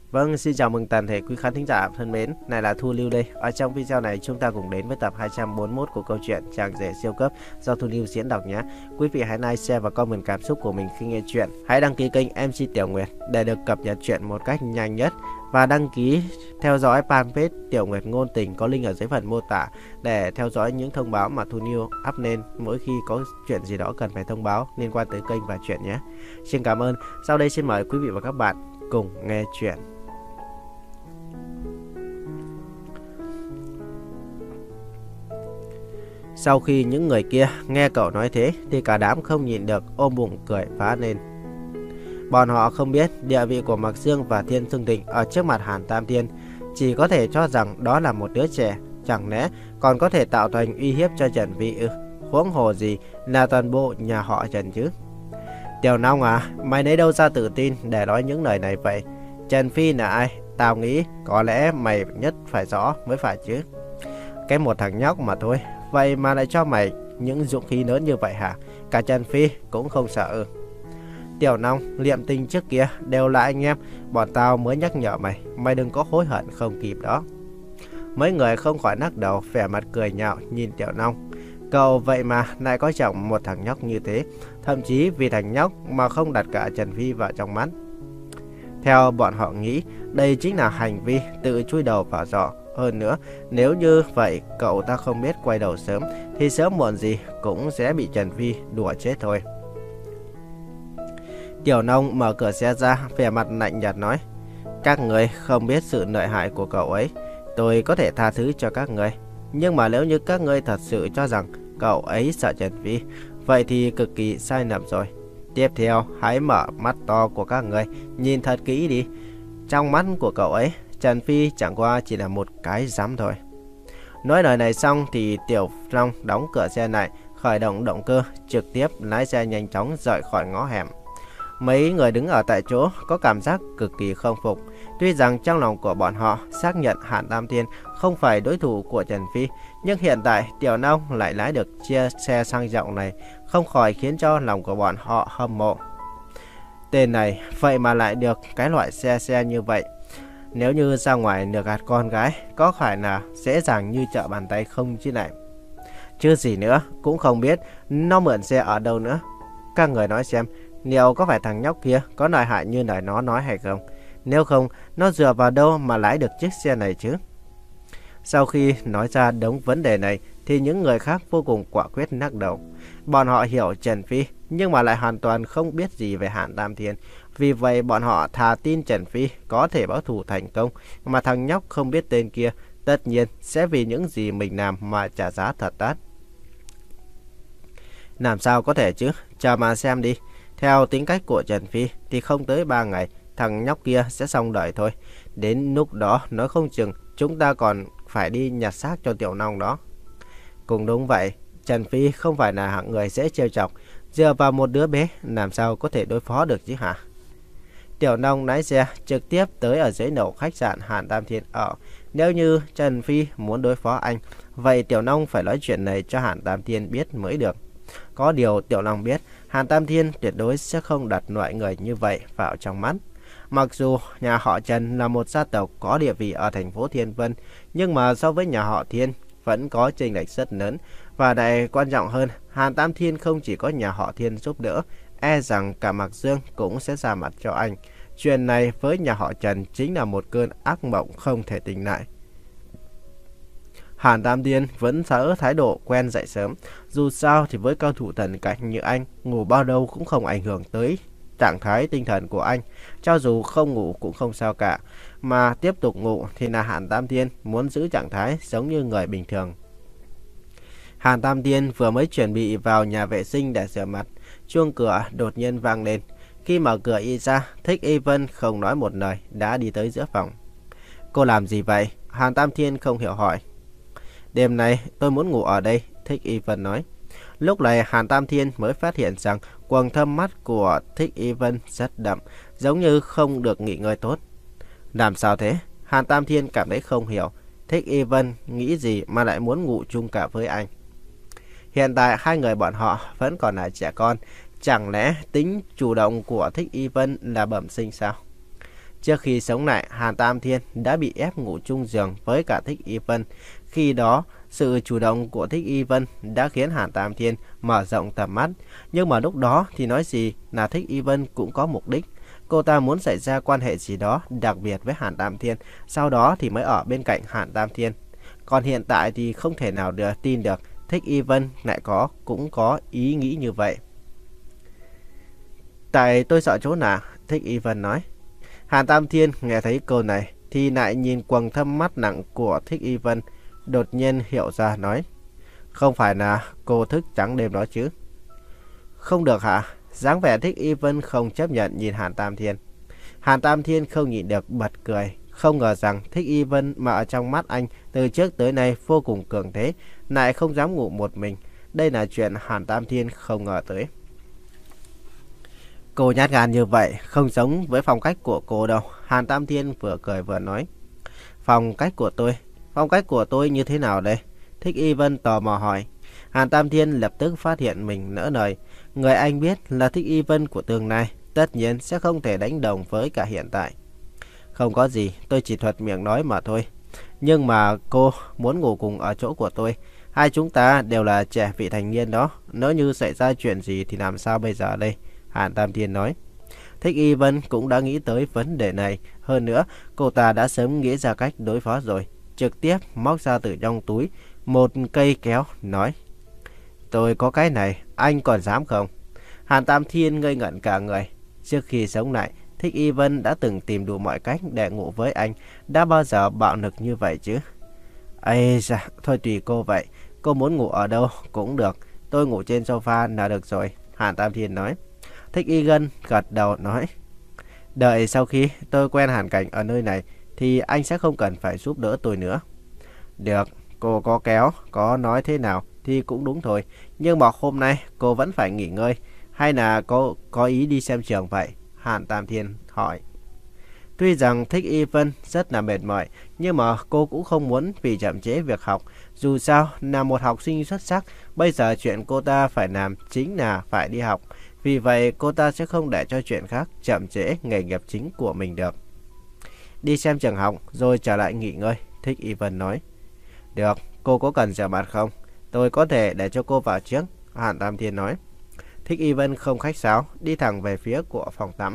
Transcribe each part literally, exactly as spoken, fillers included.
Vâng, xin chào mừng toàn thể quý khán thính giả thân mến, này là Thu Lưu đây. Ở trong video này chúng ta cùng đến với tập hai trăm bốn mươi mốt của câu chuyện Chàng rể siêu cấp do Thu Lưu diễn đọc nhé. Quý vị hãy like, share và comment cảm xúc của mình khi nghe chuyện. Hãy đăng ký kênh em xê Tiểu Nguyệt để được cập nhật chuyện một cách nhanh nhất. Và đăng ký theo dõi fanpage Tiểu Nguyệt Ngôn Tình có link ở dưới phần mô tả để theo dõi những thông báo mà Thu Lưu up lên mỗi khi có chuyện gì đó cần phải thông báo liên quan tới kênh và chuyện nhé. Xin cảm ơn. Sau đây xin mời quý vị và các bạn cùng nghe chuyện. Sau khi những người kia nghe cậu nói thế thì cả đám không nhịn được ôm bụng cười phá lên. Bọn họ không biết địa vị của Mạc Dương và Thiên Thương Tịnh ở trước mặt Hàn Tam Thiên, chỉ có thể cho rằng đó là một đứa trẻ, chẳng lẽ còn có thể tạo thành uy hiếp cho Trần Phi ư? Huống hồ gì là toàn bộ nhà họ Trần chứ? Tiểu Long à, mày lấy đâu ra tự tin để nói những lời này vậy? Trần Phi là ai? Tao nghĩ có lẽ mày nhất phải rõ mới phải chứ. Cái một thằng nhóc mà thôi, vậy mà lại cho mày những dũng khí lớn như vậy hả? Cả Trần Phi cũng không sợ. Tiểu Long, Liệm Tinh trước kia đều là anh em, bọn tao mới nhắc nhở mày, mày đừng có hối hận không kịp đó. Mấy người không khỏi lắc đầu, vẻ mặt cười nhạo nhìn Tiểu Long. Cậu vậy mà lại có chồng một thằng nhóc như thế, thậm chí vì thằng nhóc mà không đặt cả Trần Phi vào trong mắt. Theo bọn họ nghĩ, đây chính là hành vi tự chui đầu vào giỏ. Hơn nữa, nếu như vậy cậu ta không biết quay đầu sớm thì sớm muộn gì cũng sẽ bị Trần Phi đùa chết thôi. Tiểu Long mở cửa xe ra, vẻ mặt lạnh nhạt nói: các người không biết sự lợi hại của cậu ấy, tôi có thể tha thứ cho các người. Nhưng mà nếu như các người thật sự cho rằng cậu ấy sợ Trần Phi, vậy thì cực kỳ sai lầm rồi. Tiếp theo, hãy mở mắt to của các người, nhìn thật kỹ đi. Trong mắt của cậu ấy, Trần Phi chẳng qua chỉ là một cái rắm thôi. Nói lời này xong thì Tiểu Long đóng cửa xe lại, khởi động động cơ, trực tiếp lái xe nhanh chóng rời khỏi ngõ hẻm. Mấy người đứng ở tại chỗ có cảm giác cực kỳ không phục. Tuy rằng trong lòng của bọn họ xác nhận Hàn Tam Thiên không phải đối thủ của Trần Phi, nhưng hiện tại Tiểu Long lại lái được chia xe sang trọng này, không khỏi khiến cho lòng của bọn họ hâm mộ. Tên này vậy mà lại được cái loại xe xe như vậy. Nếu như ra ngoài lừa gạt con gái, có phải là dễ dàng như trở bàn tay không chứ này? Chứ gì nữa, cũng không biết nó mượn xe ở đâu nữa. Các người nói xem, liệu có phải thằng nhóc kia có lợi hại như lời nó nói hay không? Nếu không, nó dựa vào đâu mà lái được chiếc xe này chứ? Sau khi nói ra đống vấn đề này thì những người khác vô cùng quả quyết lắc đầu. Bọn họ hiểu Trần Phi nhưng mà lại hoàn toàn không biết gì về Hàn Tam Thiên. Vì vậy bọn họ thà tin Trần Phi có thể báo thù thành công, mà thằng nhóc không biết tên kia tất nhiên sẽ vì những gì mình làm mà trả giá thật đắt. Làm sao có thể chứ? Chờ mà xem đi. Theo tính cách của Trần Phi thì không tới ba ngày thằng nhóc kia sẽ xong đời thôi. Đến lúc đó nói không chừng chúng ta còn phải đi nhặt xác cho Tiểu Long đó. Cũng đúng vậy, Trần Phi không phải là hạng người dễ trêu chọc, dựa vào một đứa bé làm sao có thể đối phó được chứ hả? Tiểu Long lái xe trực tiếp tới ở dưới lầu khách sạn Hàn Tam Thiên ở. Nếu như Trần Phi muốn đối phó anh, vậy Tiểu Long phải nói chuyện này cho Hàn Tam Thiên biết mới được. Có điều Tiểu Long biết Hàn Tam Thiên tuyệt đối sẽ không đặt loại người như vậy vào trong mắt. Mặc dù nhà họ Trần là một gia tộc có địa vị ở thành phố Thiên Vân, nhưng mà so với nhà họ Thiên vẫn có chênh lệch rất lớn. Và đại quan trọng hơn, Hàn Tam Thiên không chỉ có nhà họ Thiên giúp đỡ, e rằng cả Mạc Dương cũng sẽ ra mặt cho anh. Chuyện này với nhà họ Trần chính là một cơn ác mộng không thể tỉnh lại. Hàn Tam Thiên vẫn giữ thái độ quen dậy sớm. Dù sao thì với cao thủ thần cảnh như anh, ngủ bao lâu cũng không ảnh hưởng tới trạng thái tinh thần của anh. Cho dù không ngủ cũng không sao cả, mà tiếp tục ngủ thì là Hàn Tam Thiên muốn giữ trạng thái giống như người bình thường. Hàn Tam Thiên vừa mới chuẩn bị vào nhà vệ sinh để rửa mặt, chuông cửa đột nhiên vang lên. Khi mở cửa y ra, Thích Y Vân không nói một lời đã đi tới giữa phòng. Cô làm gì vậy? Hàn Tam Thiên không hiểu hỏi. Đêm nay tôi muốn ngủ ở đây, Thích Y Vân nói. Lúc này Hàn Tam Thiên mới phát hiện rằng quầng thâm mắt của Thích Y Vân rất đậm, giống như không được nghỉ ngơi tốt. Làm sao thế? Hàn Tam Thiên cảm thấy không hiểu. Thích Y Vân nghĩ gì mà lại muốn ngủ chung cả với anh? Hiện tại hai người bọn họ vẫn còn là trẻ con. Chẳng lẽ tính chủ động của Thích Y Vân là bẩm sinh sao? Trước khi sống lại, Hàn Tam Thiên đã bị ép ngủ chung giường với cả Thích Y Vân. Khi đó, sự chủ động của Thích Y Vân đã khiến Hàn Tam Thiên mở rộng tầm mắt. Nhưng mà lúc đó thì nói gì là Thích Y Vân cũng có mục đích. Cô ta muốn xảy ra quan hệ gì đó đặc biệt với Hàn Tam Thiên, sau đó thì mới ở bên cạnh Hàn Tam Thiên. Còn hiện tại thì không thể nào được tin được Thích Y Vân lại có cũng có ý nghĩ như vậy. Tại tôi sợ chỗ nào, Thích Y Vân nói. Hàn Tam Thiên nghe thấy câu này thì lại nhìn quầng thâm mắt nặng của Thích Y Vân, đột nhiên hiểu ra nói. Không phải là cô thức trắng đêm đó chứ? Không được hả? Dáng vẻ Thích Y Vân không chấp nhận nhìn Hàn Tam Thiên. Hàn Tam Thiên không nhịn được bật cười. Không ngờ rằng Thích Y Vân mà ở trong mắt anh từ trước tới nay vô cùng cường thế, lại không dám ngủ một mình. Đây là chuyện Hàn Tam Thiên không ngờ tới. Cô nhát gan như vậy không giống với phong cách của cô đâu. Hàn Tam Thiên vừa cười vừa nói. Phong cách của tôi? Phong cách của tôi như thế nào đây? Thích Y Vân tò mò hỏi. Hàn Tam Thiên lập tức phát hiện mình nỡ lời. Người anh biết là Thích Y Vân của tương lai, tất nhiên sẽ không thể đánh đồng với cả hiện tại. Không có gì, tôi chỉ thuật miệng nói mà thôi. Nhưng mà cô muốn ngủ cùng ở chỗ của tôi. Hai chúng ta đều là trẻ vị thành niên đó. Nếu như xảy ra chuyện gì thì làm sao bây giờ đây? Hàn Tam Thiên nói. Thích Y Vân cũng đã nghĩ tới vấn đề này. Hơn nữa, cô ta đã sớm nghĩ ra cách đối phó rồi. Trực tiếp móc ra từ trong túi một cây kéo, nói. Tôi có cái này, anh còn dám không? Hàn Tam Thiên ngây ngẩn cả người. Trước khi sống lại, Thích Y Vân đã từng tìm đủ mọi cách để ngủ với anh. Đã bao giờ bạo lực như vậy chứ? Ây da, thôi tùy cô vậy. Cô muốn ngủ ở đâu cũng được. Tôi ngủ trên sofa là được rồi, Hàn Tam Thiên nói. Thích Y Vân gật đầu nói. Đợi sau khi tôi quen hoàn cảnh ở nơi này thì anh sẽ không cần phải giúp đỡ tôi nữa. Được, cô có kéo, có nói thế nào thì cũng đúng thôi. Nhưng mà hôm nay cô vẫn phải nghỉ ngơi. Hay là cô có ý đi xem trường vậy? Hàn Tam Thiên hỏi. Tuy rằng Thích Y Vân rất là mệt mỏi, nhưng mà cô cũng không muốn vì chậm trễ việc học. Dù sao là một học sinh xuất sắc, bây giờ chuyện cô ta phải làm chính là phải đi học. Vì vậy cô ta sẽ không để cho chuyện khác chậm trễ nghề nghiệp chính của mình được. Đi xem trường học rồi trở lại nghỉ ngơi, Thích Y Vân nói. Được, cô có cần rửa mặt không? Tôi có thể để cho cô vào trước, Hàn Tam Thiên nói. Thích Y Vân không khách sáo, đi thẳng về phía của phòng tắm.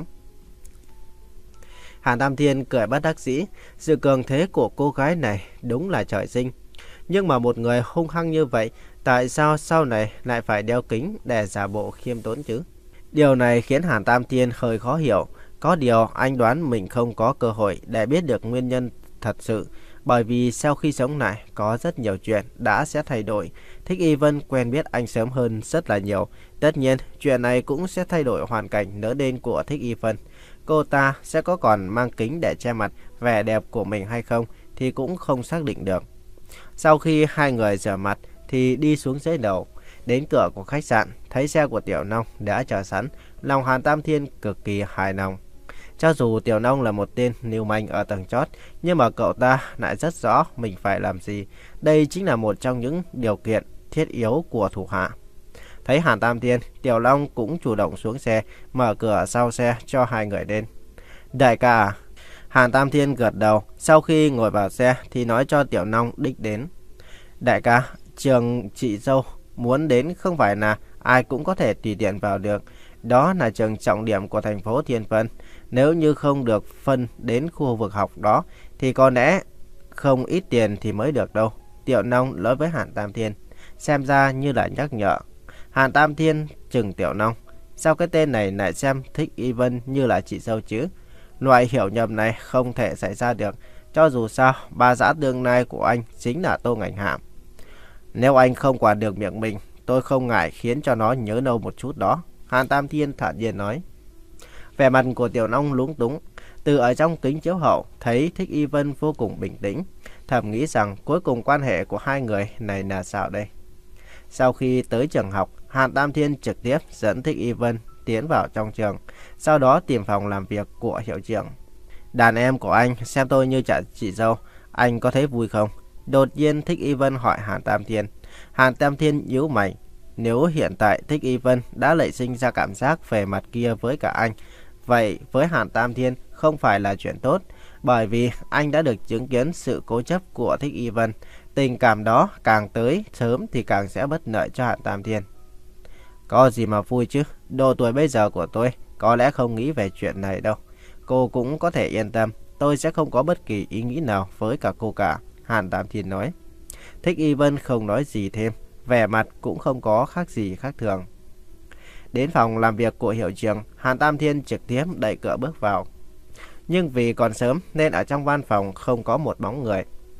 Hàn Tam Thiên cười bất đắc dĩ, sự cường thế của cô gái này đúng là trời sinh. Nhưng mà một người hung hăng như vậy, tại sao sau này lại phải đeo kính để giả bộ khiêm tốn chứ? Điều này khiến Hàn Tam Thiên hơi khó hiểu. Có điều anh đoán mình không có cơ hội để biết được nguyên nhân thật sự. Bởi vì sau khi sống lại có rất nhiều chuyện đã sẽ thay đổi. Thích Y Vân quen biết anh sớm hơn rất là nhiều. Tất nhiên chuyện này cũng sẽ thay đổi hoàn cảnh lớn lên của Thích Y Vân. Cô ta sẽ có còn mang kính để che mặt vẻ đẹp của mình hay không thì cũng không xác định được. Sau khi hai người rửa mặt thì đi xuống dưới lầu. Đến cửa của khách sạn, thấy xe của Tiểu Nông đã chờ sẵn. Lòng Hàn Tam Thiên cực kỳ hài lòng. Cho dù Tiểu Nông là một tên lưu manh ở tầng chót, nhưng mà cậu ta lại rất rõ mình phải làm gì. Đây chính là một trong những điều kiện thiết yếu của thủ hạ. Thấy Hàn Tam Thiên, Tiểu Long cũng chủ động xuống xe, mở cửa sau xe cho hai người lên. Đại ca à? Hàn Tam Thiên gật đầu, sau khi ngồi vào xe thì nói cho Tiểu Long đích đến. Đại ca, trường chị dâu muốn đến không phải là ai cũng có thể tùy tiện vào được. Đó là trường trọng điểm của thành phố Thiên Vân. Nếu như không được phân đến khu vực học đó thì có lẽ không ít tiền thì mới được đâu. Tiểu Long nói với Hàn Tam Thiên, xem ra như là nhắc nhở. Hàn Tam Thiên chừng Tiểu Long, sao cái tên này lại xem Thích Y Vân như là chị dâu chứ? Loại hiểu nhầm này không thể xảy ra được. Cho dù sao, bà xã tương lai của anh chính là Tô Ngạnh Hạm. Nếu anh không quản được miệng mình, tôi không ngại khiến cho nó nhớ lâu một chút đó, Hàn Tam Thiên thản nhiên nói. Vẻ mặt của Tiểu Long lúng túng. Từ ở trong kính chiếu hậu thấy Thích Y Vân vô cùng bình tĩnh, thầm nghĩ rằng cuối cùng quan hệ của hai người này là sao đây? Sau khi tới trường học, Hàn Tam Thiên trực tiếp dẫn Thích Y Vân tiến vào trong trường, sau đó tìm phòng làm việc của hiệu trưởng. Đàn em của anh xem tôi như trả chị dâu, anh có thấy vui không? Đột nhiên Thích Y Vân hỏi Hàn Tam Thiên. Hàn Tam Thiên nhíu mày. Nếu hiện tại Thích Y Vân đã nảy sinh ra cảm giác về mặt kia với cả anh, vậy với Hàn Tam Thiên không phải là chuyện tốt, bởi vì anh đã được chứng kiến sự cố chấp của Thích Y Vân. Tình cảm đó càng tới sớm thì càng sẽ bất lợi cho Hàn Tam Thiên. Có gì mà vui chứ, độ tuổi bây giờ của tôi có lẽ không nghĩ về chuyện này đâu. Cô cũng có thể yên tâm, tôi sẽ không có bất kỳ ý nghĩ nào với cả cô cả, Hàn Tam Thiên nói. Thích Y Vân không nói gì thêm, vẻ mặt cũng không có khác gì khác thường. Đến phòng làm việc của hiệu trưởng, Hàn Tam Thiên trực tiếp đẩy cửa bước vào. Nhưng vì còn sớm nên ở trong văn phòng không có một bóng người.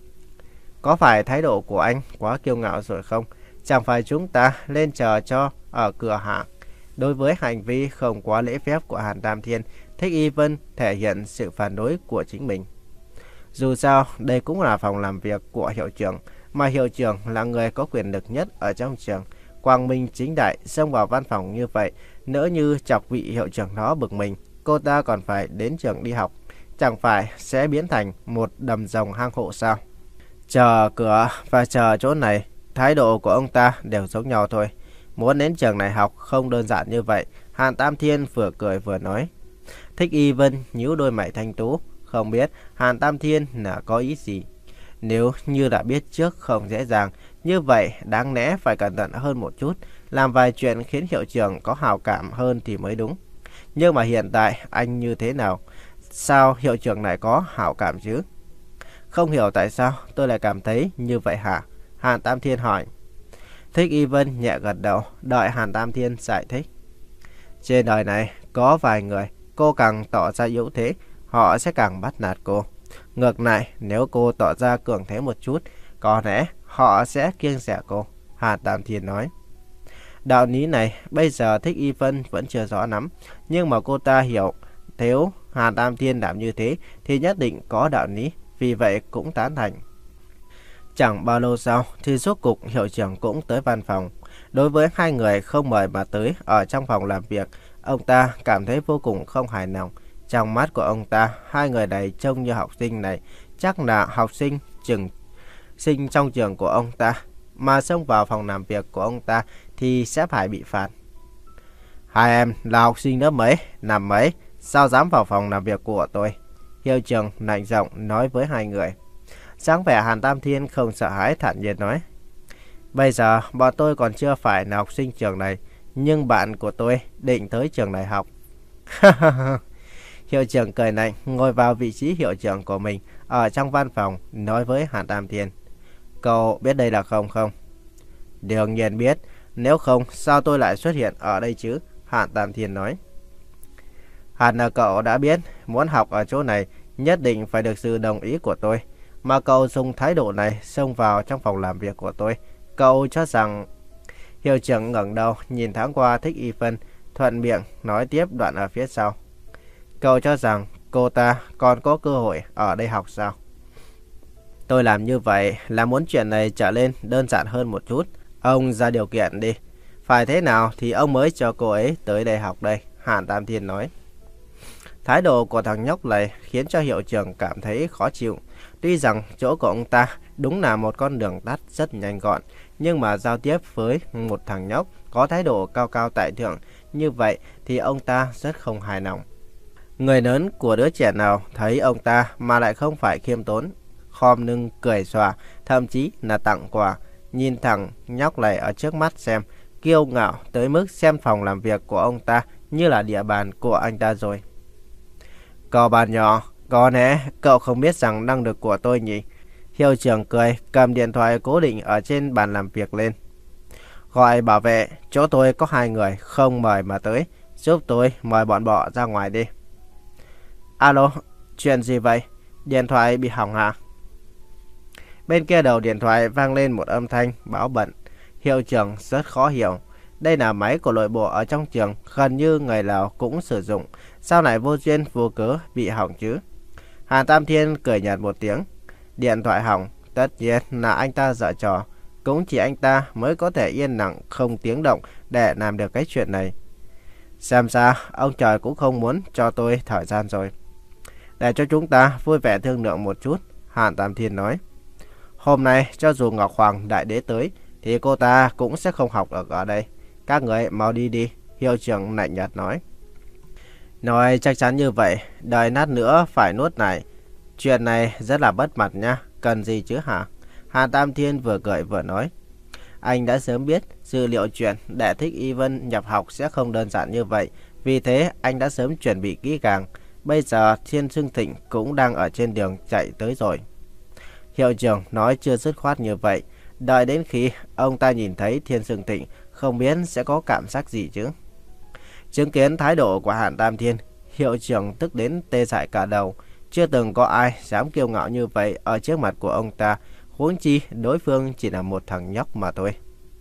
Có phải thái độ của anh quá kiêu ngạo rồi không? Chẳng phải chúng ta lên chờ cho ở cửa hàng. Đối với hành vi không quá lễ phép của Hàn Tam Thiên, Thích Y Vân thể hiện sự phản đối của chính mình. Dù sao, đây cũng là phòng làm việc của hiệu trưởng, mà hiệu trưởng là người có quyền lực nhất ở trong trường. Quang minh chính đại xông vào văn phòng như vậy, nỡ như chọc vị hiệu trưởng đó bực mình, cô ta còn phải đến trường đi học, chẳng phải sẽ biến thành một đầm rồng hang hộ sao? Chờ cửa và chờ chỗ này, thái độ của ông ta đều giống nhau thôi. Muốn đến trường này học không đơn giản như vậy, Hàn Tam Thiên vừa cười vừa nói. Thích Y Vân nhíu đôi mày thanh tú, không biết Hàn Tam Thiên là có ý gì. Nếu như đã biết trước không dễ dàng, như vậy đáng lẽ phải cẩn thận hơn một chút, làm vài chuyện khiến hiệu trưởng có hảo cảm hơn thì mới đúng. Nhưng mà hiện tại anh như thế nào? Sao hiệu trưởng lại có hảo cảm chứ? Không hiểu tại sao tôi lại cảm thấy như vậy hả? Hàn Tam Thiên hỏi. Thích Y Vân nhẹ gật đầu, đợi Hàn Tam Thiên giải thích. Trên đời này có vài người, cô càng tỏ ra yếu thế, họ sẽ càng bắt nạt cô. Ngược lại, nếu cô tỏ ra cường thế một chút, có lẽ họ sẽ kiêng dè cô, Hàn Tam Thiên nói. Đạo lý này bây giờ Thích Y Vân vẫn chưa rõ lắm, nhưng mà cô ta hiểu nếu Hàn Tam Thiên làm như thế thì nhất định có đạo lý, vì vậy cũng tán thành. Chẳng bao lâu sau thì rốt cục hiệu trưởng cũng tới văn phòng. Đối với hai người không mời mà tới ở trong phòng làm việc, ông ta cảm thấy vô cùng không hài lòng. Trong mắt của ông ta, hai người này trông như học sinh này, chắc là học sinh trường sinh trong trường của ông ta, mà xông vào phòng làm việc của ông ta thì sẽ phải bị phạt. Hai em là học sinh lớp mấy, năm mấy, sao dám vào phòng làm việc của tôi? Hiệu trưởng lạnh giọng nói với hai người. Sáng vẻ Hàn Tam Thiên không sợ hãi, thản nhiên nói. Bây giờ bọn tôi còn chưa phải là học sinh trường này, nhưng bạn của tôi định tới trường này học. Hiệu trưởng cười lạnh, ngồi vào vị trí hiệu trưởng của mình ở trong văn phòng, nói với Hàn Tam Thiên. Cậu biết đây là không không? Đương nhiên biết, nếu không sao tôi lại xuất hiện ở đây chứ? Hàn Tam Thiên nói. Hẳn là cậu đã biết, muốn học ở chỗ này nhất định phải được sự đồng ý của tôi. Mà cậu dùng thái độ này xông vào trong phòng làm việc của tôi. Cậu cho rằng... Hiệu trưởng ngẩng đầu nhìn thoáng qua Thích Y Vân, thuận miệng nói tiếp đoạn ở phía sau. Cậu cho rằng cô ta còn có cơ hội ở đây học sao? Tôi làm như vậy là muốn chuyện này trở nên đơn giản hơn một chút. Ông ra điều kiện đi. Phải thế nào thì ông mới cho cô ấy tới đây học đây, Hàn Tam Thiên nói. Thái độ của thằng nhóc này khiến cho hiệu trưởng cảm thấy khó chịu. Tuy rằng chỗ của ông ta đúng là một con đường tắt rất nhanh gọn, nhưng mà giao tiếp với một thằng nhóc có thái độ cao cao tại thượng như vậy thì ông ta rất không hài lòng. Người lớn của đứa trẻ nào thấy ông ta mà lại không phải khiêm tốn, khom lưng cười xòa, thậm chí là tặng quà. Nhìn thằng nhóc này ở trước mắt xem, kiêu ngạo tới mức xem phòng làm việc của ông ta như là địa bàn của anh ta rồi. Cậu bạn nhỏ, có lẽ cậu không biết rằng năng lực của tôi nhỉ? Hiệu trưởng cười, cầm điện thoại cố định ở trên bàn làm việc lên. Gọi bảo vệ, chỗ tôi có hai người không mời mà tới, giúp tôi mời bọn họ ra ngoài đi. Alo, chuyện gì vậy? Điện thoại bị hỏng hả? Bên kia đầu điện thoại vang lên một âm thanh báo bận. Hiệu trưởng rất khó hiểu. Đây là máy của nội bộ ở trong trường, gần như người nào cũng sử dụng. Sao lại vô duyên vô cớ bị hỏng chứ? Hàn Tam Thiên cười nhạt một tiếng. Điện thoại hỏng, tất nhiên là anh ta giở trò. Cũng chỉ anh ta mới có thể yên lặng không tiếng động để làm được cái chuyện này. Xem ra ông trời cũng không muốn cho tôi thời gian rồi. Để cho chúng ta vui vẻ thương lượng một chút, Hàn Tam Thiên nói. Hôm nay cho dù Ngọc Hoàng Đại Đế tới thì cô ta cũng sẽ không học được ở đây. Các người mau đi đi, hiệu trưởng lạnh nhạt nói. Nói chắc chắn như vậy, đợi nát nữa phải nuốt này. Chuyện này rất là bất mặt nha, cần gì chứ hả? Hàn Tam Thiên vừa cười vừa nói. Anh đã sớm biết dự liệu chuyện để Thích Y Vân nhập học sẽ không đơn giản như vậy. Vì thế anh đã sớm chuẩn bị kỹ càng. Bây giờ Thiên Sương Thịnh cũng đang ở trên đường chạy tới rồi. Hiệu trưởng nói chưa dứt khoát như vậy. Đợi đến khi ông ta nhìn thấy Thiên Sương Thịnh, không biết sẽ có cảm giác gì chứ. Chứng kiến thái độ của Hàn Tam Thiên, hiệu trưởng tức đến tê dại cả đầu. Chưa từng có ai dám kiêu ngạo như vậy ở trước mặt của ông ta. Huống chi đối phương chỉ là một thằng nhóc mà thôi.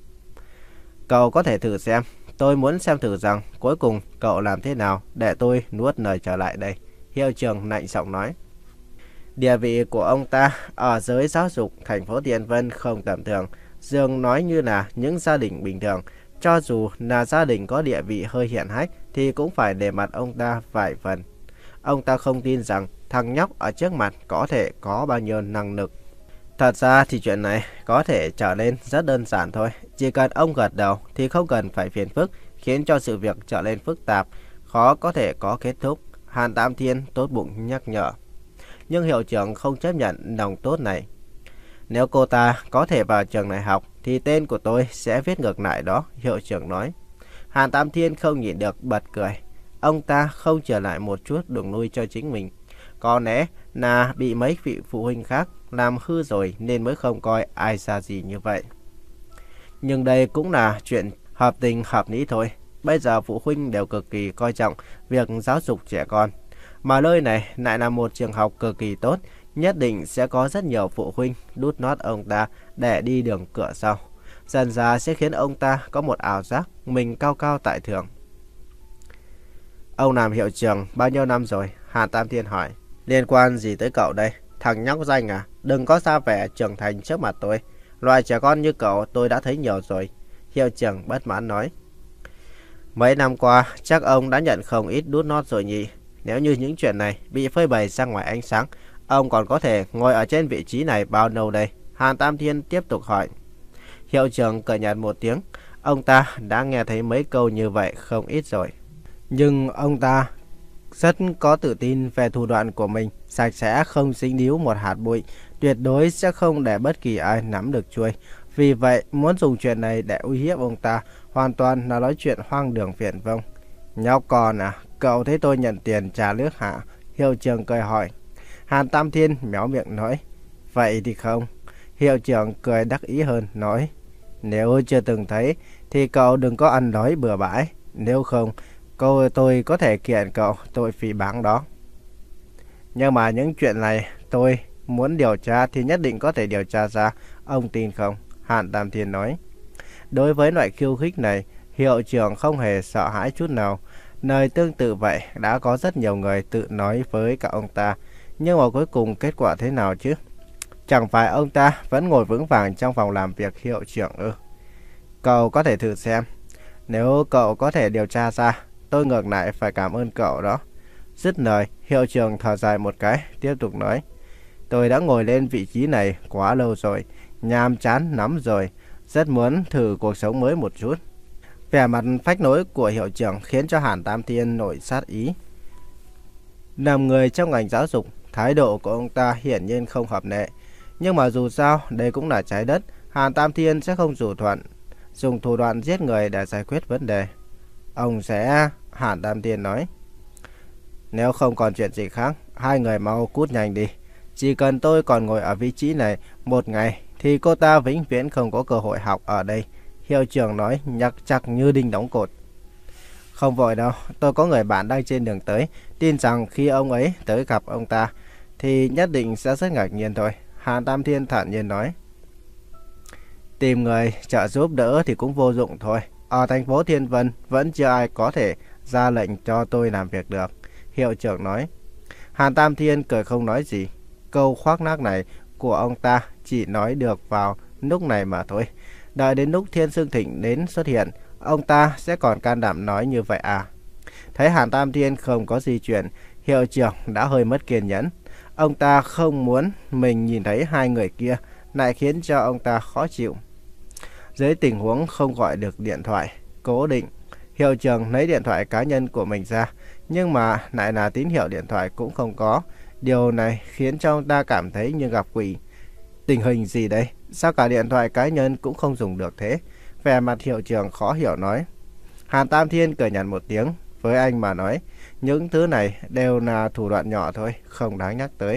Cậu có thể thử xem. Tôi muốn xem thử rằng cuối cùng cậu làm thế nào để tôi nuốt lời trở lại đây. Hiệu trưởng lạnh giọng nói. Địa vị của ông ta ở giới giáo dục thành phố Thiên Vân không tầm thường. Dường nói như là những gia đình bình thường. Cho dù là gia đình có địa vị hơi hiển hách thì cũng phải để mặt ông ta vài phần. Ông ta không tin rằng thằng nhóc ở trước mặt có thể có bao nhiêu năng lực. Thật ra thì chuyện này có thể trở nên rất đơn giản thôi. Chỉ cần ông gật đầu thì không cần phải phiền phức, khiến cho sự việc trở nên phức tạp, khó có thể có kết thúc. Hàn Tam Thiên tốt bụng nhắc nhở. Nhưng hiệu trưởng không chấp nhận lòng tốt này. Nếu cô ta có thể vào trường này học thì tên của tôi sẽ viết ngược lại đó, hiệu trưởng nói. Hàn Tam Thiên không nhịn được bật cười. Ông ta không trở lại một chút đường lui cho chính mình. Có lẽ là bị mấy vị phụ huynh khác làm hư rồi nên mới không coi ai ra gì như vậy. Nhưng đây cũng là chuyện hợp tình hợp lý thôi. Bây giờ phụ huynh đều cực kỳ coi trọng việc giáo dục trẻ con. Mà nơi này lại là một trường học cực kỳ tốt. Nhất định sẽ có rất nhiều phụ huynh đút nót ông ta để đi đường cửa sau. Dần dà sẽ khiến ông ta có một ảo giác mình cao cao tại thượng. Ông làm hiệu trưởng bao nhiêu năm rồi? Hàn Tam Thiên hỏi. Liên quan gì tới cậu đây? Thằng nhóc danh à? Đừng có ra vẻ trưởng thành trước mặt tôi. Loại trẻ con như cậu tôi đã thấy nhiều rồi. Hiệu trưởng bất mãn nói. Mấy năm qua chắc ông đã nhận không ít đút nót rồi nhỉ? Nếu như những chuyện này bị phơi bày ra ngoài ánh sáng, ông còn có thể ngồi ở trên vị trí này bao lâu đây? Hàn Tam Thiên tiếp tục hỏi. Hiệu trưởng cười nhạt một tiếng. Ông ta đã nghe thấy mấy câu như vậy không ít rồi. Nhưng ông ta rất có tự tin về thủ đoạn của mình, sạch sẽ không dính líu một hạt bụi, tuyệt đối sẽ không để bất kỳ ai nắm được chuôi. Vì vậy, muốn dùng chuyện này để uy hiếp ông ta, hoàn toàn là nói chuyện hoang đường viển vông. Nhóc con à, cậu thấy tôi nhận tiền trả nước hả? Hiệu trưởng cười hỏi. Hàn Tam Thiên méo miệng nói. Vậy thì không. Hiệu trưởng cười đắc ý hơn, nói. Nếu chưa từng thấy, thì cậu đừng có ăn nói bừa bãi. Nếu không, cô tôi có thể kiện cậu tội phỉ báng đó. Nhưng mà những chuyện này tôi muốn điều tra thì nhất định có thể điều tra ra. Ông tin không? Hàn Tam Thiên nói. Đối với loại khiêu khích này, hiệu trưởng không hề sợ hãi chút nào. Nơi tương tự vậy đã có rất nhiều người tự nói với cả ông ta. Nhưng mà cuối cùng kết quả thế nào chứ? Chẳng phải ông ta vẫn ngồi vững vàng trong phòng làm việc hiệu trưởng ư? Cậu có thể thử xem. Nếu cậu có thể điều tra ra, tôi ngược lại phải cảm ơn cậu đó. Dứt lời, hiệu trưởng thở dài một cái, tiếp tục nói. Tôi đã ngồi lên vị trí này quá lâu rồi, nhàm chán lắm rồi, rất muốn thử cuộc sống mới một chút. Vẻ mặt phách nối của hiệu trưởng khiến cho Hàn Tam Thiên nổi sát ý. Làm người trong ngành giáo dục, thái độ của ông ta hiển nhiên không hợp lệ. Nhưng mà dù sao, đây cũng là trái đất, Hàn Tam Thiên sẽ không dù thuận, dùng thủ đoạn giết người để giải quyết vấn đề. Ông sẽ... Hàn Tam Thiên nói. Nếu không còn chuyện gì khác, hai người mau cút nhanh đi. Chỉ cần tôi còn ngồi ở vị trí này một ngày, thì cô ta vĩnh viễn không có cơ hội học ở đây. Hiệu trưởng nói nhắc chắc như đinh đóng cột. Không vội đâu, tôi có người bạn đang trên đường tới. Tin rằng khi ông ấy tới gặp ông ta, thì nhất định sẽ rất ngạc nhiên thôi. Hàn Tam Thiên thản nhiên nói. Tìm người trợ giúp đỡ thì cũng vô dụng thôi. Ở thành phố Thiên Vân vẫn chưa ai có thể ra lệnh cho tôi làm việc được. Hiệu trưởng nói. Hàn Tam Thiên cười không nói gì. Câu khoác lác này của ông ta chỉ nói được vào lúc này mà thôi. Đợi đến lúc Thiên Sương Thịnh đến xuất hiện, ông ta sẽ còn can đảm nói như vậy à? Thấy Hàn Tam Thiên không có di chuyển, hiệu trưởng đã hơi mất kiên nhẫn. Ông ta không muốn mình nhìn thấy hai người kia, lại khiến cho ông ta khó chịu. Dưới tình huống không gọi được điện thoại cố định, hiệu trưởng lấy điện thoại cá nhân của mình ra, nhưng mà lại là tín hiệu điện thoại cũng không có. Điều này khiến cho ông ta cảm thấy như gặp quỷ. Tình hình gì đây? Sao cả điện thoại cá nhân cũng không dùng được thế? Vẻ mặt hiệu trưởng khó hiểu nói. Hàn Tam Thiên cười nhạt một tiếng. Với anh mà nói, những thứ này đều là thủ đoạn nhỏ thôi, không đáng nhắc tới.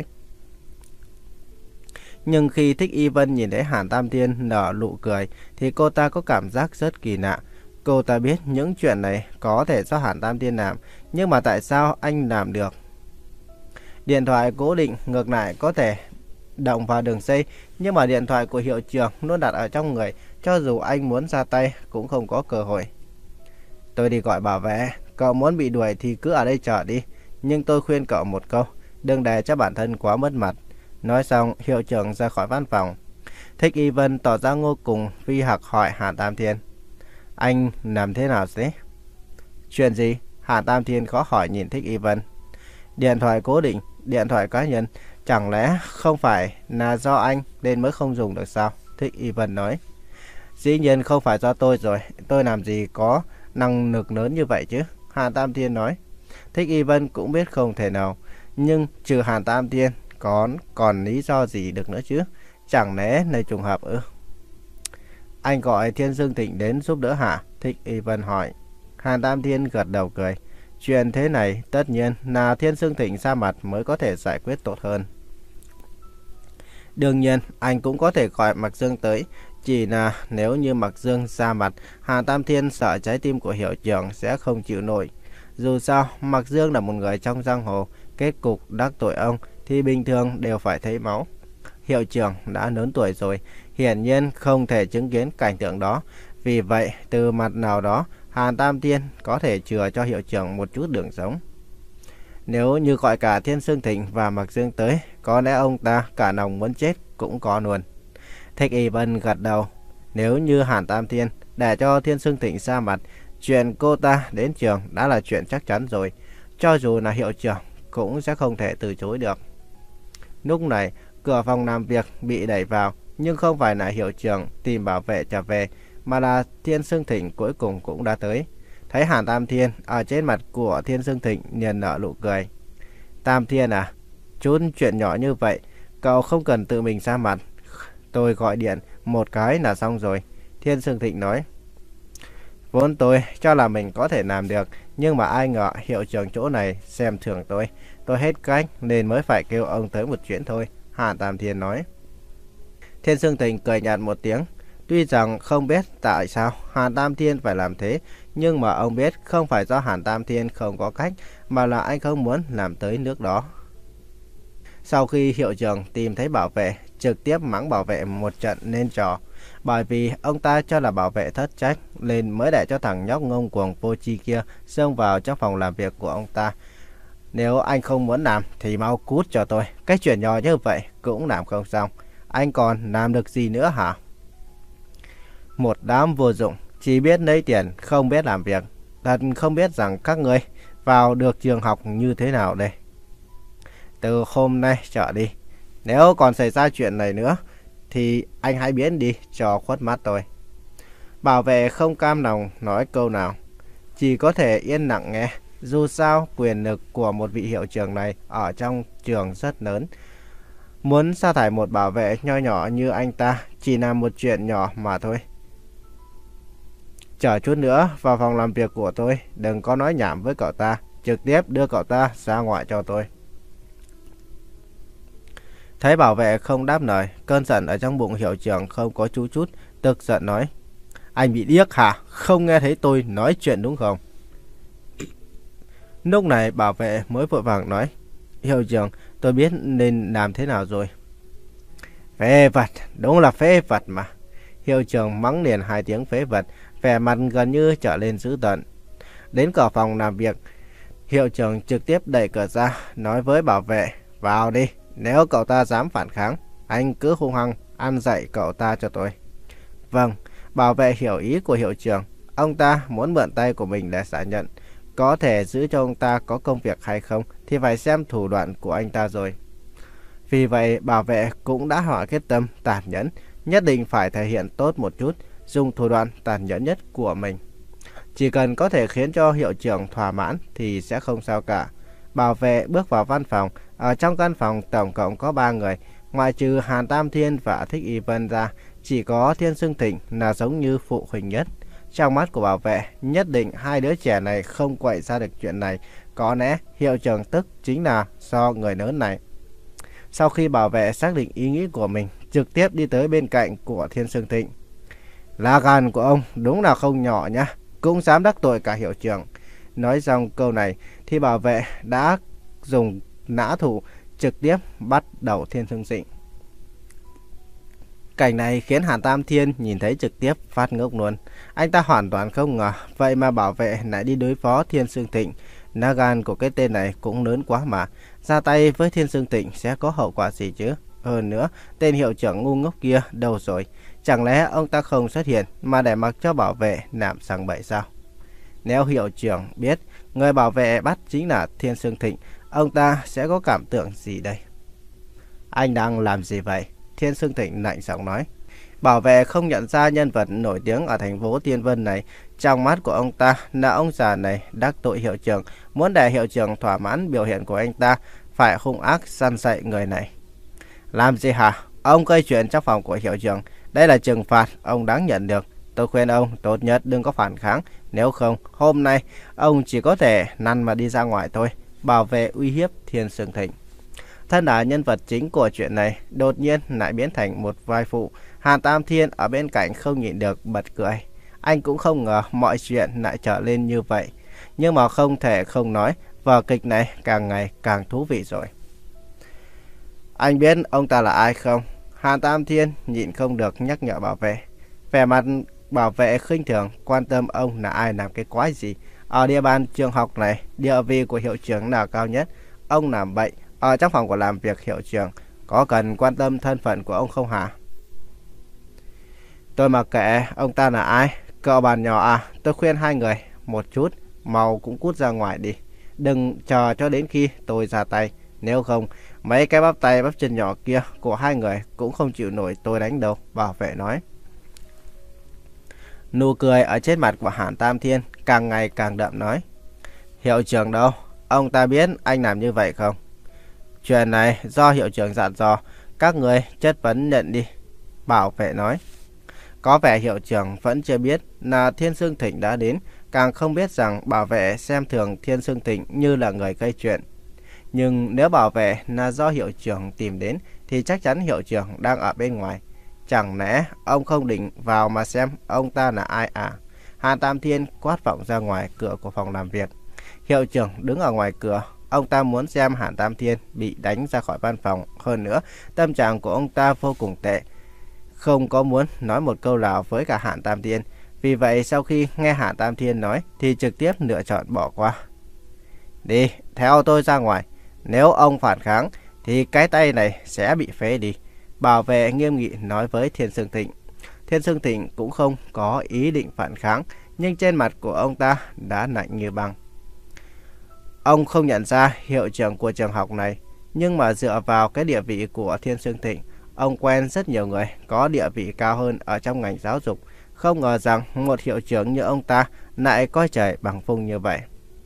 Nhưng khi Thích Y Vân nhìn thấy Hàn Tam Thiên nở nụ cười, thì cô ta có cảm giác rất kỳ lạ. Cô ta biết những chuyện này có thể do Hàn Tam Thiên làm, nhưng mà tại sao anh làm được? Điện thoại cố định ngược lại có thể động vào đường dây, nhưng mà điện thoại của hiệu trưởng luôn đặt ở trong người, cho dù anh muốn ra tay cũng không có cơ hội. Tôi đi gọi bảo vệ, cậu muốn bị đuổi thì cứ ở đây chờ đi, nhưng tôi khuyên cậu một câu, đừng để cho bản thân quá mất mặt. Nói xong, hiệu trưởng ra khỏi văn phòng. Thích Y Vân tỏ ra ngô cùng phi hạc hỏi Hàn Tam Thiên. Anh làm thế nào thế? Chuyện gì? Hàn Tam Thiên khó hỏi nhìn Thích Y Vân. Điện thoại cố định, điện thoại cá nhân, chẳng lẽ không phải là do anh nên mới không dùng được sao? Thích Y Vân nói. Dĩ nhiên không phải do tôi rồi, tôi làm gì có năng lực lớn như vậy chứ? Hàn Tam Thiên nói. Thích Y Vân cũng biết không thể nào, nhưng trừ Hàn Tam Thiên còn còn lý do gì được nữa chứ? Chẳng lẽ là trùng hợp ư? Anh gọi Thiên Dương Thịnh đến giúp đỡ hả? Thích Y Vân hỏi. Hàn Tam Thiên gật đầu cười. Chuyện thế này tất nhiên là Thiên Dương Thịnh ra mặt mới có thể giải quyết tốt hơn. Đương nhiên anh cũng có thể gọi Mạc Dương tới. Chỉ là nếu như Mạc Dương ra mặt, Hàn Tam Thiên sợ trái tim của hiệu trưởng sẽ không chịu nổi. Dù sao Mạc Dương là một người trong giang hồ, kết cục đắc tội ông thì bình thường đều phải thấy máu. Hiệu trưởng đã lớn tuổi rồi, hiển nhiên không thể chứng kiến cảnh tượng đó. Vì vậy, từ mặt nào đó, Hàn Tam Thiên có thể chừa cho hiệu trưởng một chút đường sống. Nếu như gọi cả Thiên Dương Thịnh và Mạc Dương tới, có lẽ ông ta cả lòng muốn chết cũng có luôn. Thích Y Vân gật đầu. Nếu như Hàn Tam Thiên để cho Thiên Dương Thịnh ra mặt, chuyện cô ta đến trường đã là chuyện chắc chắn rồi. Cho dù là hiệu trưởng cũng sẽ không thể từ chối được. Lúc này, cửa phòng làm việc bị đẩy vào, nhưng không phải là hiệu trưởng tìm bảo vệ trở về, mà là Thiên Dương Thịnh cuối cùng cũng đã tới. Thấy Hàn Tam Thiên, ở trên mặt của Thiên Dương Thịnh liền nở nụ cười. Tam Thiên à, chút chuyện nhỏ như vậy, cậu không cần tự mình ra mặt. Tôi gọi điện một cái là xong rồi. Thiên Dương Thịnh nói. Vốn tôi cho là mình có thể làm được, nhưng mà ai ngờ hiệu trưởng chỗ này xem thường tôi. Tôi hết cách nên mới phải kêu ông tới một chuyến thôi. Hàn Tam Thiên nói. Thiên Dương Thịnh cười nhạt một tiếng. Tuy rằng không biết tại sao Hàn Tam Thiên phải làm thế, nhưng mà ông biết không phải do Hàn Tam Thiên không có cách, mà là anh không muốn làm tới nước đó. Sau khi hiệu trưởng tìm thấy bảo vệ, trực tiếp mắng bảo vệ một trận nên trò. Bởi vì ông ta cho là bảo vệ thất trách, nên mới để cho thằng nhóc ngông cuồng vô tri kia xông vào trong phòng làm việc của ông ta. Nếu anh không muốn làm thì mau cút cho tôi. Cái chuyện nhỏ như vậy cũng làm không xong. Anh còn làm được gì nữa hả? Một đám vô dụng, chỉ biết lấy tiền, không biết làm việc. Thật không biết rằng các người vào được trường học như thế nào đây. Từ hôm nay trở đi, nếu còn xảy ra chuyện này nữa, thì anh hãy biến đi cho khuất mắt tôi. Bảo vệ không cam lòng nói câu nào, chỉ có thể yên lặng nghe. Dù sao quyền lực của một vị hiệu trưởng này ở trong trường rất lớn. Muốn sa thải một bảo vệ nho nhỏ như anh ta chỉ là một chuyện nhỏ mà thôi. Chờ chút nữa vào phòng làm việc của tôi, đừng có nói nhảm với cậu ta, trực tiếp đưa cậu ta ra ngoài cho tôi. Thấy bảo vệ không đáp lời, cơn giận ở trong bụng hiệu trưởng không có chút chút, tức giận nói. Anh bị điếc hả? Không nghe thấy tôi nói chuyện đúng không? Lúc này bảo vệ mới vội vàng nói. Hiệu trưởng, tôi biết nên làm thế nào rồi. Phế vật, đúng là phế vật mà. Hiệu trưởng mắng liền hai tiếng phế vật, vẻ mặt gần như trở lên dữ tợn. Đến cửa phòng làm việc, hiệu trưởng trực tiếp đẩy cửa ra, nói với bảo vệ, vào đi, nếu cậu ta dám phản kháng, anh cứ hung hăng ăn dạy cậu ta cho tôi. Vâng, bảo vệ hiểu ý của hiệu trưởng, ông ta muốn mượn tay của mình để xả nhận. Có thể giữ cho ông ta có công việc hay không thì phải xem thủ đoạn của anh ta rồi. Vì vậy bảo vệ cũng đã hỏi kết tâm tàn nhẫn, nhất định phải thể hiện tốt một chút, dùng thủ đoạn tàn nhẫn nhất của mình. Chỉ cần có thể khiến cho hiệu trưởng thỏa mãn thì sẽ không sao cả. Bảo vệ bước vào văn phòng. Ở trong căn phòng tổng cộng có ba người. Ngoại trừ Hàn Tam Thiên và Thích Y Vân ra, chỉ có Thiên Sương Thịnh là giống như phụ huynh nhất. Trong mắt của bảo vệ, nhất định hai đứa trẻ này không quậy ra được chuyện này. Có lẽ hiệu trưởng tức chính là do người lớn này. Sau khi bảo vệ xác định ý nghĩ của mình, trực tiếp đi tới bên cạnh của Thiên Sương Thịnh. Lá gan của ông đúng là không nhỏ nhá, cũng dám đắc tội cả hiệu trưởng. Nói xong câu này thì bảo vệ đã dùng nã thủ trực tiếp bắt đầu Thiên Sương Thịnh. Cảnh này khiến Hàn Tam Thiên nhìn thấy trực tiếp phát ngốc luôn. Anh ta hoàn toàn không ngờ vậy mà bảo vệ lại đi đối phó Thiên Sương Thịnh. Lá gan của cái tên này cũng lớn quá mà. Ra tay với Thiên Sương Thịnh sẽ có hậu quả gì chứ? Hơn nữa, tên hiệu trưởng ngu ngốc kia đâu rồi? Chẳng lẽ ông ta không xuất hiện mà để mặc cho bảo vệ làm sằng bậy sao? Nếu hiệu trưởng biết người bảo vệ bắt chính là Thiên Sương Thịnh, ông ta sẽ có cảm tưởng gì đây? Anh đang làm gì vậy? Thiên Sương Thịnh lạnh giọng nói. Bảo vệ không nhận ra nhân vật nổi tiếng ở thành phố Tiên Vân này. Trong mắt của ông ta là ông già này đắc tội hiệu trưởng, muốn để hiệu trưởng thỏa mãn biểu hiện của anh ta, phải hung ác săn dạy người này. Làm gì hả? Ông gây chuyện trong phòng của hiệu trưởng. Đây là trừng phạt ông đáng nhận được. Tôi khuyên ông tốt nhất đừng có phản kháng. Nếu không, hôm nay ông chỉ có thể năn mà đi ra ngoài thôi. Bảo vệ uy hiếp Thiên Sương Thịnh. Thân là nhân vật chính của chuyện này, đột nhiên lại biến thành một vai phụ. Hàn Tam Thiên ở bên cạnh không nhịn được bật cười. Anh cũng không ngờ mọi chuyện lại trở lên như vậy. Nhưng mà không thể không nói, vở kịch này càng ngày càng thú vị rồi. Anh biết ông ta là ai không? Hàn Tam Thiên nhịn không được nhắc nhở bảo vệ. Vẻ mặt bảo vệ khinh thường, quan tâm ông là ai làm cái quái gì. Ở địa bàn trường học này, địa vị của hiệu trưởng là cao nhất. Ông làm bậy ở trong phòng của làm việc hiệu trưởng, có cần quan tâm thân phận của ông không hả? Tôi mặc kệ ông ta là ai. Cậu bạn nhỏ à, tôi khuyên hai người một chút, mau cũng cút ra ngoài đi. Đừng chờ cho đến khi tôi ra tay. Nếu không, mấy cái bắp tay bắp chân nhỏ kia của hai người cũng không chịu nổi tôi đánh đâu, bảo vệ nói. Nụ cười ở trên mặt của Hàn Tam Thiên càng ngày càng đậm nói. Hiệu trưởng đâu? Ông ta biết anh làm như vậy không? Chuyện này do hiệu trưởng dặn dò, các người chất vấn nhận đi, bảo vệ nói. Có vẻ hiệu trưởng vẫn chưa biết là Thiên Sương Thịnh đã đến, càng không biết rằng bảo vệ xem thường Thiên Sương Thịnh như là người gây chuyện. Nhưng nếu bảo vệ là do hiệu trưởng tìm đến thì chắc chắn hiệu trưởng đang ở bên ngoài. Chẳng lẽ ông không định vào mà xem ông ta là ai à? Hàn Tam Thiên quát vọng ra ngoài cửa của phòng làm việc. Hiệu trưởng đứng ở ngoài cửa. Ông ta muốn xem Hàn Tam Thiên bị đánh ra khỏi văn phòng. Hơn nữa, tâm trạng của ông ta vô cùng tệ, không có muốn nói một câu nào với cả Hàn Tam Thiên. Vì vậy sau khi nghe Hàn Tam Thiên nói thì trực tiếp lựa chọn bỏ qua. Đi, theo tôi ra ngoài. Nếu ông phản kháng thì cái tay này sẽ bị phế đi, bảo vệ nghiêm nghị nói với Thiên Sương Thịnh. Thiên Sương Thịnh cũng không có ý định phản kháng, nhưng trên mặt của ông ta đã lạnh như băng. Ông không nhận ra hiệu trưởng của trường học này, nhưng mà dựa vào cái địa vị của Thiên Sương Thịnh, ông quen rất nhiều người có địa vị cao hơn ở trong ngành giáo dục. Không ngờ rằng một hiệu trưởng như ông ta lại coi trời bằng vung như vậy.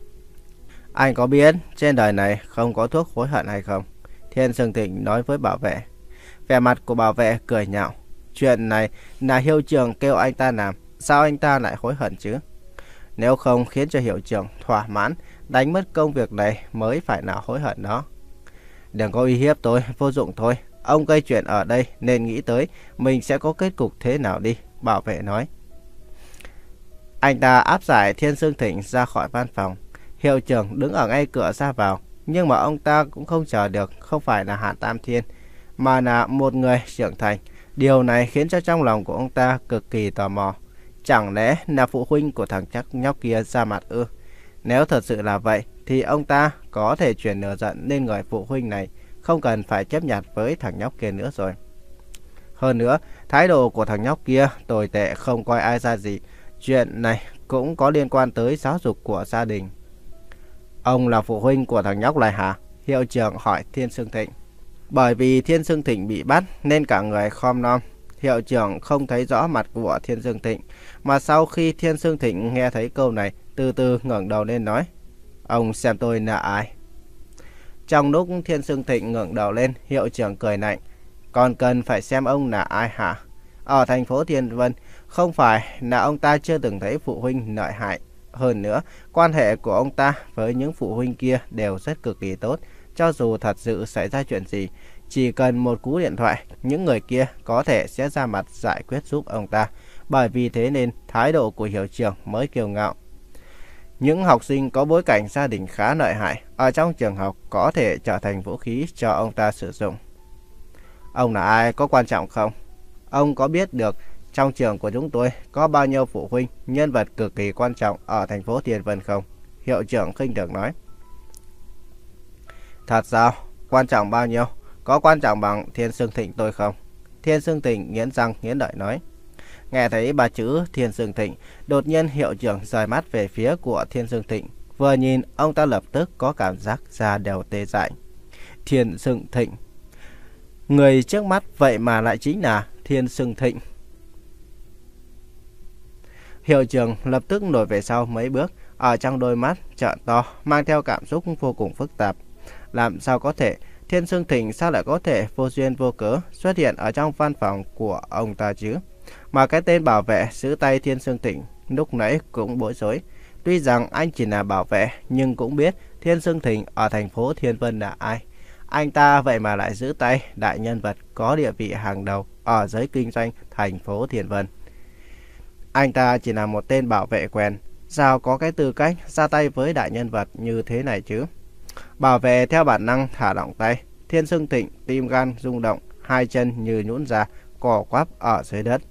Anh có biết trên đời này không có thuốc hối hận hay không? Thiên Sương Thịnh nói với bảo vệ. Vẻ mặt của bảo vệ cười nhạo. Chuyện này là hiệu trưởng kêu anh ta làm, sao anh ta lại hối hận chứ? Nếu không khiến cho hiệu trưởng thỏa mãn, đánh mất công việc này mới phải là hối hận đó. Đừng có uy hiếp tôi, vô dụng thôi. Ông gây chuyện ở đây nên nghĩ tới mình sẽ có kết cục thế nào đi, bảo vệ nói. Anh ta áp giải Thiên Sương Thịnh ra khỏi văn phòng. Hiệu trưởng đứng ở ngay cửa ra vào, nhưng mà ông ta cũng không chờ được không phải là Hàn Tam Thiên, mà là một người trưởng thành. Điều này khiến cho trong lòng của ông ta cực kỳ tò mò. Chẳng lẽ là phụ huynh của thằng chắc nhóc kia ra mặt ư? Nếu thật sự là vậy thì ông ta có thể chuyển lửa giận lên người phụ huynh này, không cần phải chấp nhặt với thằng nhóc kia nữa rồi. Hơn nữa, thái độ của thằng nhóc kia tồi tệ không coi ai ra gì. Chuyện này cũng có liên quan tới giáo dục của gia đình. Ông là phụ huynh của thằng nhóc này hả? Hiệu trưởng hỏi Thiên Sương Thịnh. Bởi vì Thiên Sương Thịnh bị bắt nên cả người khom nom. hiệu trưởng không thấy rõ mặt của Thiên Dương Thịnh, mà sau khi Thiên Dương Thịnh nghe thấy câu này, từ từ ngẩng đầu lên nói, ông xem tôi là ai? Trong lúc Thiên Dương Thịnh ngẩng đầu lên, hiệu trưởng cười lạnh, còn cần phải xem ông là ai hả? Ở thành phố Thiên Vân, không phải là ông ta chưa từng thấy phụ huynh lợi hại. Hơn nữa, quan hệ của ông ta với những phụ huynh kia đều rất cực kỳ tốt. Cho dù thật sự xảy ra chuyện gì, chỉ cần một cú điện thoại, những người kia có thể sẽ ra mặt giải quyết giúp ông ta. Bởi vì thế nên thái độ của hiệu trưởng mới kiêu ngạo. Những học sinh có bối cảnh gia đình khá lợi hại ở trong trường học có thể trở thành vũ khí cho ông ta sử dụng. Ông là ai có quan trọng không? Ông có biết được trong trường của chúng tôi có bao nhiêu phụ huynh nhân vật cực kỳ quan trọng ở thành phố Thiên Vân không? Hiệu trưởng khinh thường nói. Thật sao? Quan trọng bao nhiêu? Có quan trọng bằng Thiên Dương Thịnh tôi không? Thiên Dương Thịnh nghiến răng nghiến lợi nói. Nghe thấy ba chữ Thiên Dương Thịnh, đột nhiên hiệu trưởng rời mắt về phía của Thiên Dương Thịnh. Vừa nhìn, ông ta lập tức có cảm giác da đều tê dại. Thiên Dương Thịnh. Người trước mắt vậy mà lại chính là Thiên Dương Thịnh. Hiệu trưởng lập tức lùi về sau mấy bước, ở trong đôi mắt trợn to, mang theo cảm xúc vô cùng phức tạp. Làm sao có thể, Thiên Dương Thịnh sao lại có thể vô duyên vô cớ xuất hiện ở trong văn phòng của ông ta chứ? Mà cái tên bảo vệ giữ tay Thiên Dương Thịnh lúc nãy cũng bối rối. Tuy rằng anh chỉ là bảo vệ, nhưng cũng biết Thiên Dương Thịnh ở thành phố Thiên Vân là ai. Anh ta vậy mà lại giữ tay đại nhân vật có địa vị hàng đầu ở giới kinh doanh thành phố Thiên Vân. Anh ta chỉ là một tên bảo vệ quen, sao có cái tư cách ra tay với đại nhân vật như thế này chứ? Bảo vệ theo bản năng thả lỏng tay. Thiên Dương Thịnh tim gan rung động, hai chân như nhũn ra, cò quắp ở dưới đất.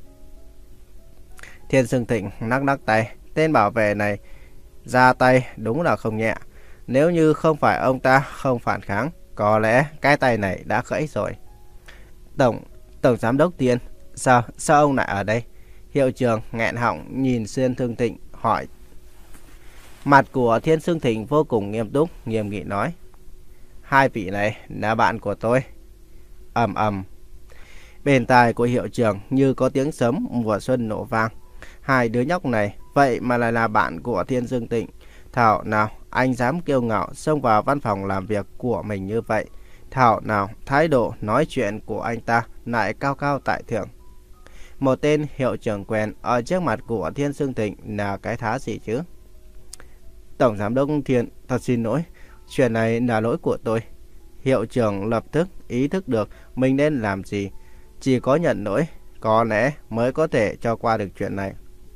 Thiên Dương Thịnh nắc nắc tay. Tên bảo vệ này ra tay đúng là không nhẹ. Nếu như không phải ông ta không phản kháng, có lẽ cái tay này đã gãy rồi. Tổng, Tổng Giám đốc Thiên, sao, sao ông lại ở đây? Hiệu trưởng nghẹn họng nhìn Thiên Dương Thịnh hỏi. Mặt của Thiên Dương Thịnh vô cùng nghiêm túc, nghiêm nghị nói. Hai vị này là bạn của tôi. Ầm ầm. Bên tai của hiệu trưởng như có tiếng sấm mùa xuân nổ vang. Hai đứa nhóc này vậy mà lại là bạn của Thiên Dương Thịnh. Thảo nào anh dám kiêu ngạo xông vào văn phòng làm việc của mình như vậy. Thảo nào thái độ nói chuyện của anh ta lại cao cao tại thượng. Một tên hiệu trưởng quen ở trước mặt của Thiên Dương Thịnh là cái thá gì chứ? Tổng Giám đốc Thiên, thật xin lỗi, chuyện này là lỗi của tôi. Hiệu trưởng lập tức ý thức được mình nên làm gì. Chỉ có nhận lỗi, có lẽ mới có thể cho qua được chuyện này.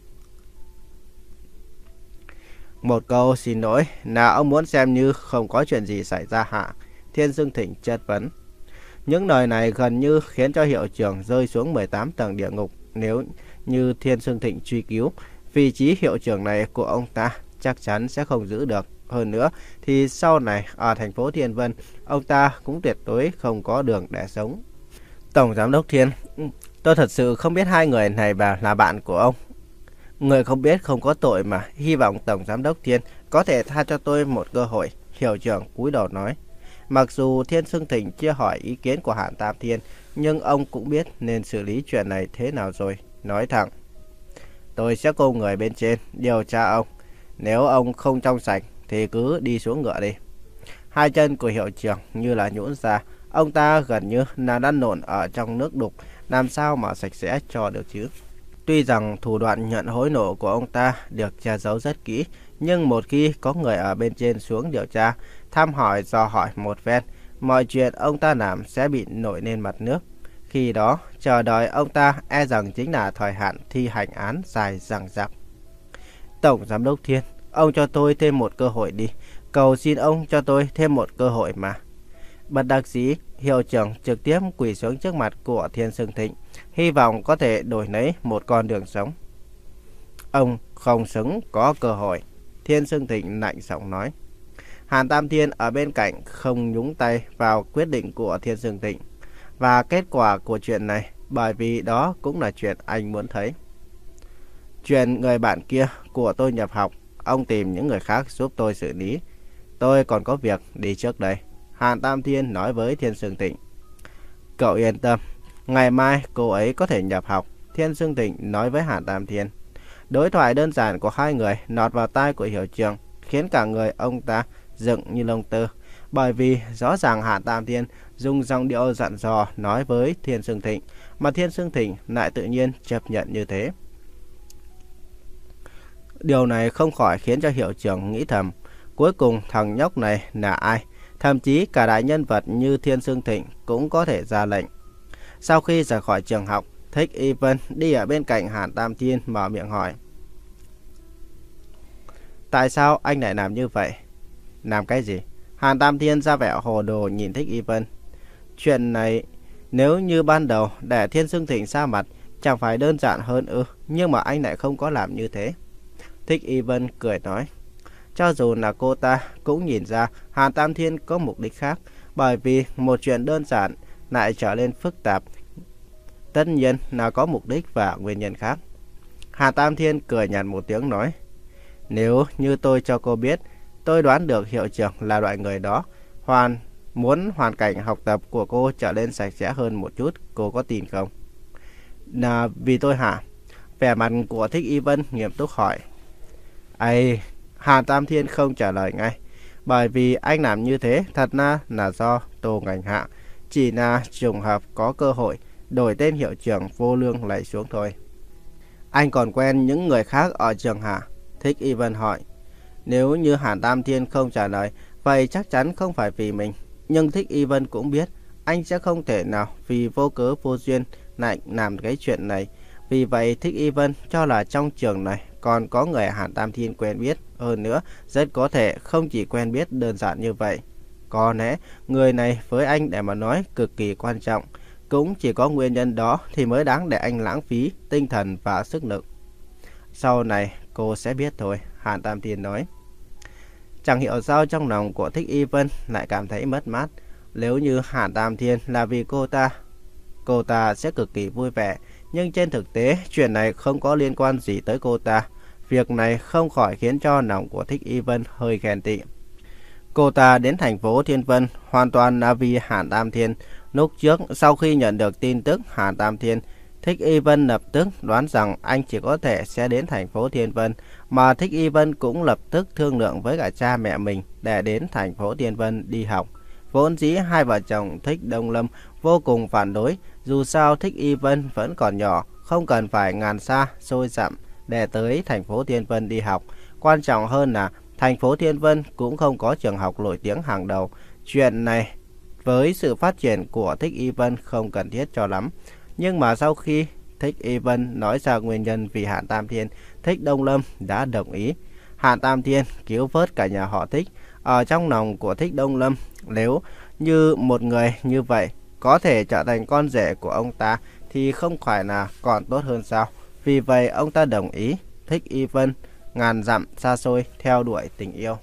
Một câu xin lỗi là ông muốn xem như không có chuyện gì xảy ra hả? Thiên Dương Thịnh chất vấn. Những lời này gần như khiến cho hiệu trưởng rơi xuống mười tám tầng địa ngục. Nếu như Thiên Dương Thịnh truy cứu, vị trí hiệu trưởng này của ông ta chắc chắn sẽ không giữ được. Hơn nữa thì sau này ở thành phố Thiên Vân, ông ta cũng tuyệt đối không có đường để sống. Tổng Giám đốc Thiên, tôi thật sự không biết hai người này là bạn của ông. Người không biết không có tội mà, hy vọng Tổng Giám đốc Thiên có thể tha cho tôi một cơ hội. Hiệu trưởng cúi đầu nói. Mặc dù Thiên Dương Thịnh chưa hỏi ý kiến của Hàn Tam Thiên, nhưng ông cũng biết nên xử lý chuyện này thế nào rồi. Nói thẳng, tôi sẽ call người bên trên điều tra ông. Nếu ông không trong sạch thì cứ đi xuống ngựa đi. Hai chân của hiệu trưởng như là nhũn ra. Ông ta gần như là lăn lộn ở trong nước đục, làm sao mà sạch sẽ cho được chứ? Tuy rằng thủ đoạn nhận hối lộ của ông ta được che giấu rất kỹ, nhưng một khi có người ở bên trên xuống điều tra, thăm hỏi dò hỏi một phen, mọi chuyện ông ta làm sẽ bị nổi lên mặt nước. Khi đó, chờ đợi ông ta e rằng chính là thời hạn thi hành án dài dằng dặc. Tổng Giám đốc Thiên, ông cho tôi thêm một cơ hội đi. Cầu xin ông cho tôi thêm một cơ hội mà. Bất đắc dĩ, hiệu trưởng trực tiếp quỳ xuống trước mặt của Thiên Dương Thịnh, hy vọng có thể đổi lấy một con đường sống. Ông không xứng có cơ hội, Thiên Dương Thịnh lạnh giọng nói. Hàn Tam Thiên ở bên cạnh không nhúng tay vào quyết định của Thiên Dương Thịnh và kết quả của chuyện này, bởi vì đó cũng là chuyện anh muốn thấy. Chuyện người bạn kia của tôi nhập học, ông tìm những người khác giúp tôi xử lý. Tôi còn có việc đi trước đây. Hàn Tam Thiên nói với Thiên Dương Thịnh. Cậu yên tâm, Ngày mai cô ấy có thể nhập học, Thiên Sương Thịnh nói với Hàn Tam Thiên. Đối thoại đơn giản của hai người lọt vào tai của hiệu trưởng, khiến cả người ông ta dựng như lông tơ. Bởi vì rõ ràng Hàn Tam Thiên dùng giọng điệu dặn dò nói với Thiên Sương Thịnh, mà Thiên Sương Thịnh lại tự nhiên chấp nhận như thế. Điều này không khỏi khiến cho hiệu trưởng nghĩ thầm, cuối cùng thằng nhóc này là ai? Thậm chí cả đại nhân vật như Thiên Sương Thịnh cũng có thể ra lệnh. Sau khi rời khỏi trường học, Thích Y Vân đi ở bên cạnh Hàn Tam Thiên mở miệng hỏi. Tại sao anh lại làm như vậy? Làm cái gì? Hàn Tam Thiên ra vẻ hồ đồ nhìn Thích Y Vân. Chuyện này nếu như ban đầu để Thiên Sương Thịnh ra mặt chẳng phải đơn giản hơn ư? Nhưng mà anh lại không có làm như thế. Thích Y Vân cười nói. Cho dù là cô ta cũng nhìn ra Hàn Tam Thiên có mục đích khác, bởi vì một chuyện đơn giản lại trở nên phức tạp. Tất nhiên là có mục đích và nguyên nhân khác. Hàn Tam Thiên cười nhạt một tiếng nói. Nếu như tôi cho cô biết, tôi đoán được hiệu trưởng là loại người đó, hoàn muốn hoàn cảnh học tập của cô trở nên sạch sẽ hơn một chút, cô có tin không? Là vì tôi hả? Vẻ mặt của Thích Y Vân nghiêm túc hỏi. Ây, Hàn Tam Thiên không trả lời ngay. Bởi vì anh làm như thế thật ra là do Tô Ngành Hạ. Chỉ là trùng hợp có cơ hội đổi tên hiệu trưởng vô lương lại xuống thôi. Anh còn quen những người khác ở trường hả? Thích Y Vân hỏi. Nếu như Hàn Tam Thiên không trả lời, vậy chắc chắn không phải vì mình. Nhưng Thích Y Vân cũng biết anh sẽ không thể nào vì vô cớ vô duyên lại làm cái chuyện này. Vì vậy Thích Y Vân cho là trong trường này còn có người Hàn Tam Thiên quen biết. Hơn nữa, rất có thể không chỉ quen biết đơn giản như vậy. Có lẽ người này với anh để mà nói cực kỳ quan trọng. Cũng chỉ có nguyên nhân đó thì mới đáng để anh lãng phí tinh thần và sức lực. Sau này cô sẽ biết thôi, Hàn Tam Thiên nói. Chẳng hiểu sao trong lòng của Thích Y Vân lại cảm thấy mất mát. Nếu như Hàn Tam Thiên là vì cô ta, cô ta sẽ cực kỳ vui vẻ. Nhưng trên thực tế, chuyện này không có liên quan gì tới cô ta. Việc này không khỏi khiến cho lòng của Thích Y Vân hơi ghen tị. Cô ta đến thành phố Thiên Vân hoàn toàn là vì Hàn Tam Thiên. Lúc trước, sau khi nhận được tin tức Hàn Tam Thiên, Thích Y Vân lập tức đoán rằng anh chỉ có thể sẽ đến thành phố Thiên Vân, mà Thích Y Vân cũng lập tức thương lượng với cả cha mẹ mình để đến thành phố Thiên Vân đi học. Vốn dĩ hai vợ chồng Thích Đông Lâm vô cùng phản đối, dù sao Thích Y Vân vẫn còn nhỏ, không cần phải ngàn xa xôi dặm để tới thành phố Thiên Vân đi học. Quan trọng hơn là thành phố Thiên Vân cũng không có trường học nổi tiếng hàng đầu. Chuyện này với sự phát triển của Thích Y Vân không cần thiết cho lắm. Nhưng mà sau khi Thích Y Vân nói ra nguyên nhân vì Hàn Tam Thiên, Thích Đông Lâm đã đồng ý. Hàn Tam Thiên cứu vớt cả nhà họ Thích. Ở trong lòng của Thích Đông Lâm, nếu như một người như vậy có thể trở thành con rể của ông ta thì không phải là còn tốt hơn sao? Vì vậy ông ta đồng ý. Thích Y Vân ngàn dặm xa xôi theo đuổi tình yêu.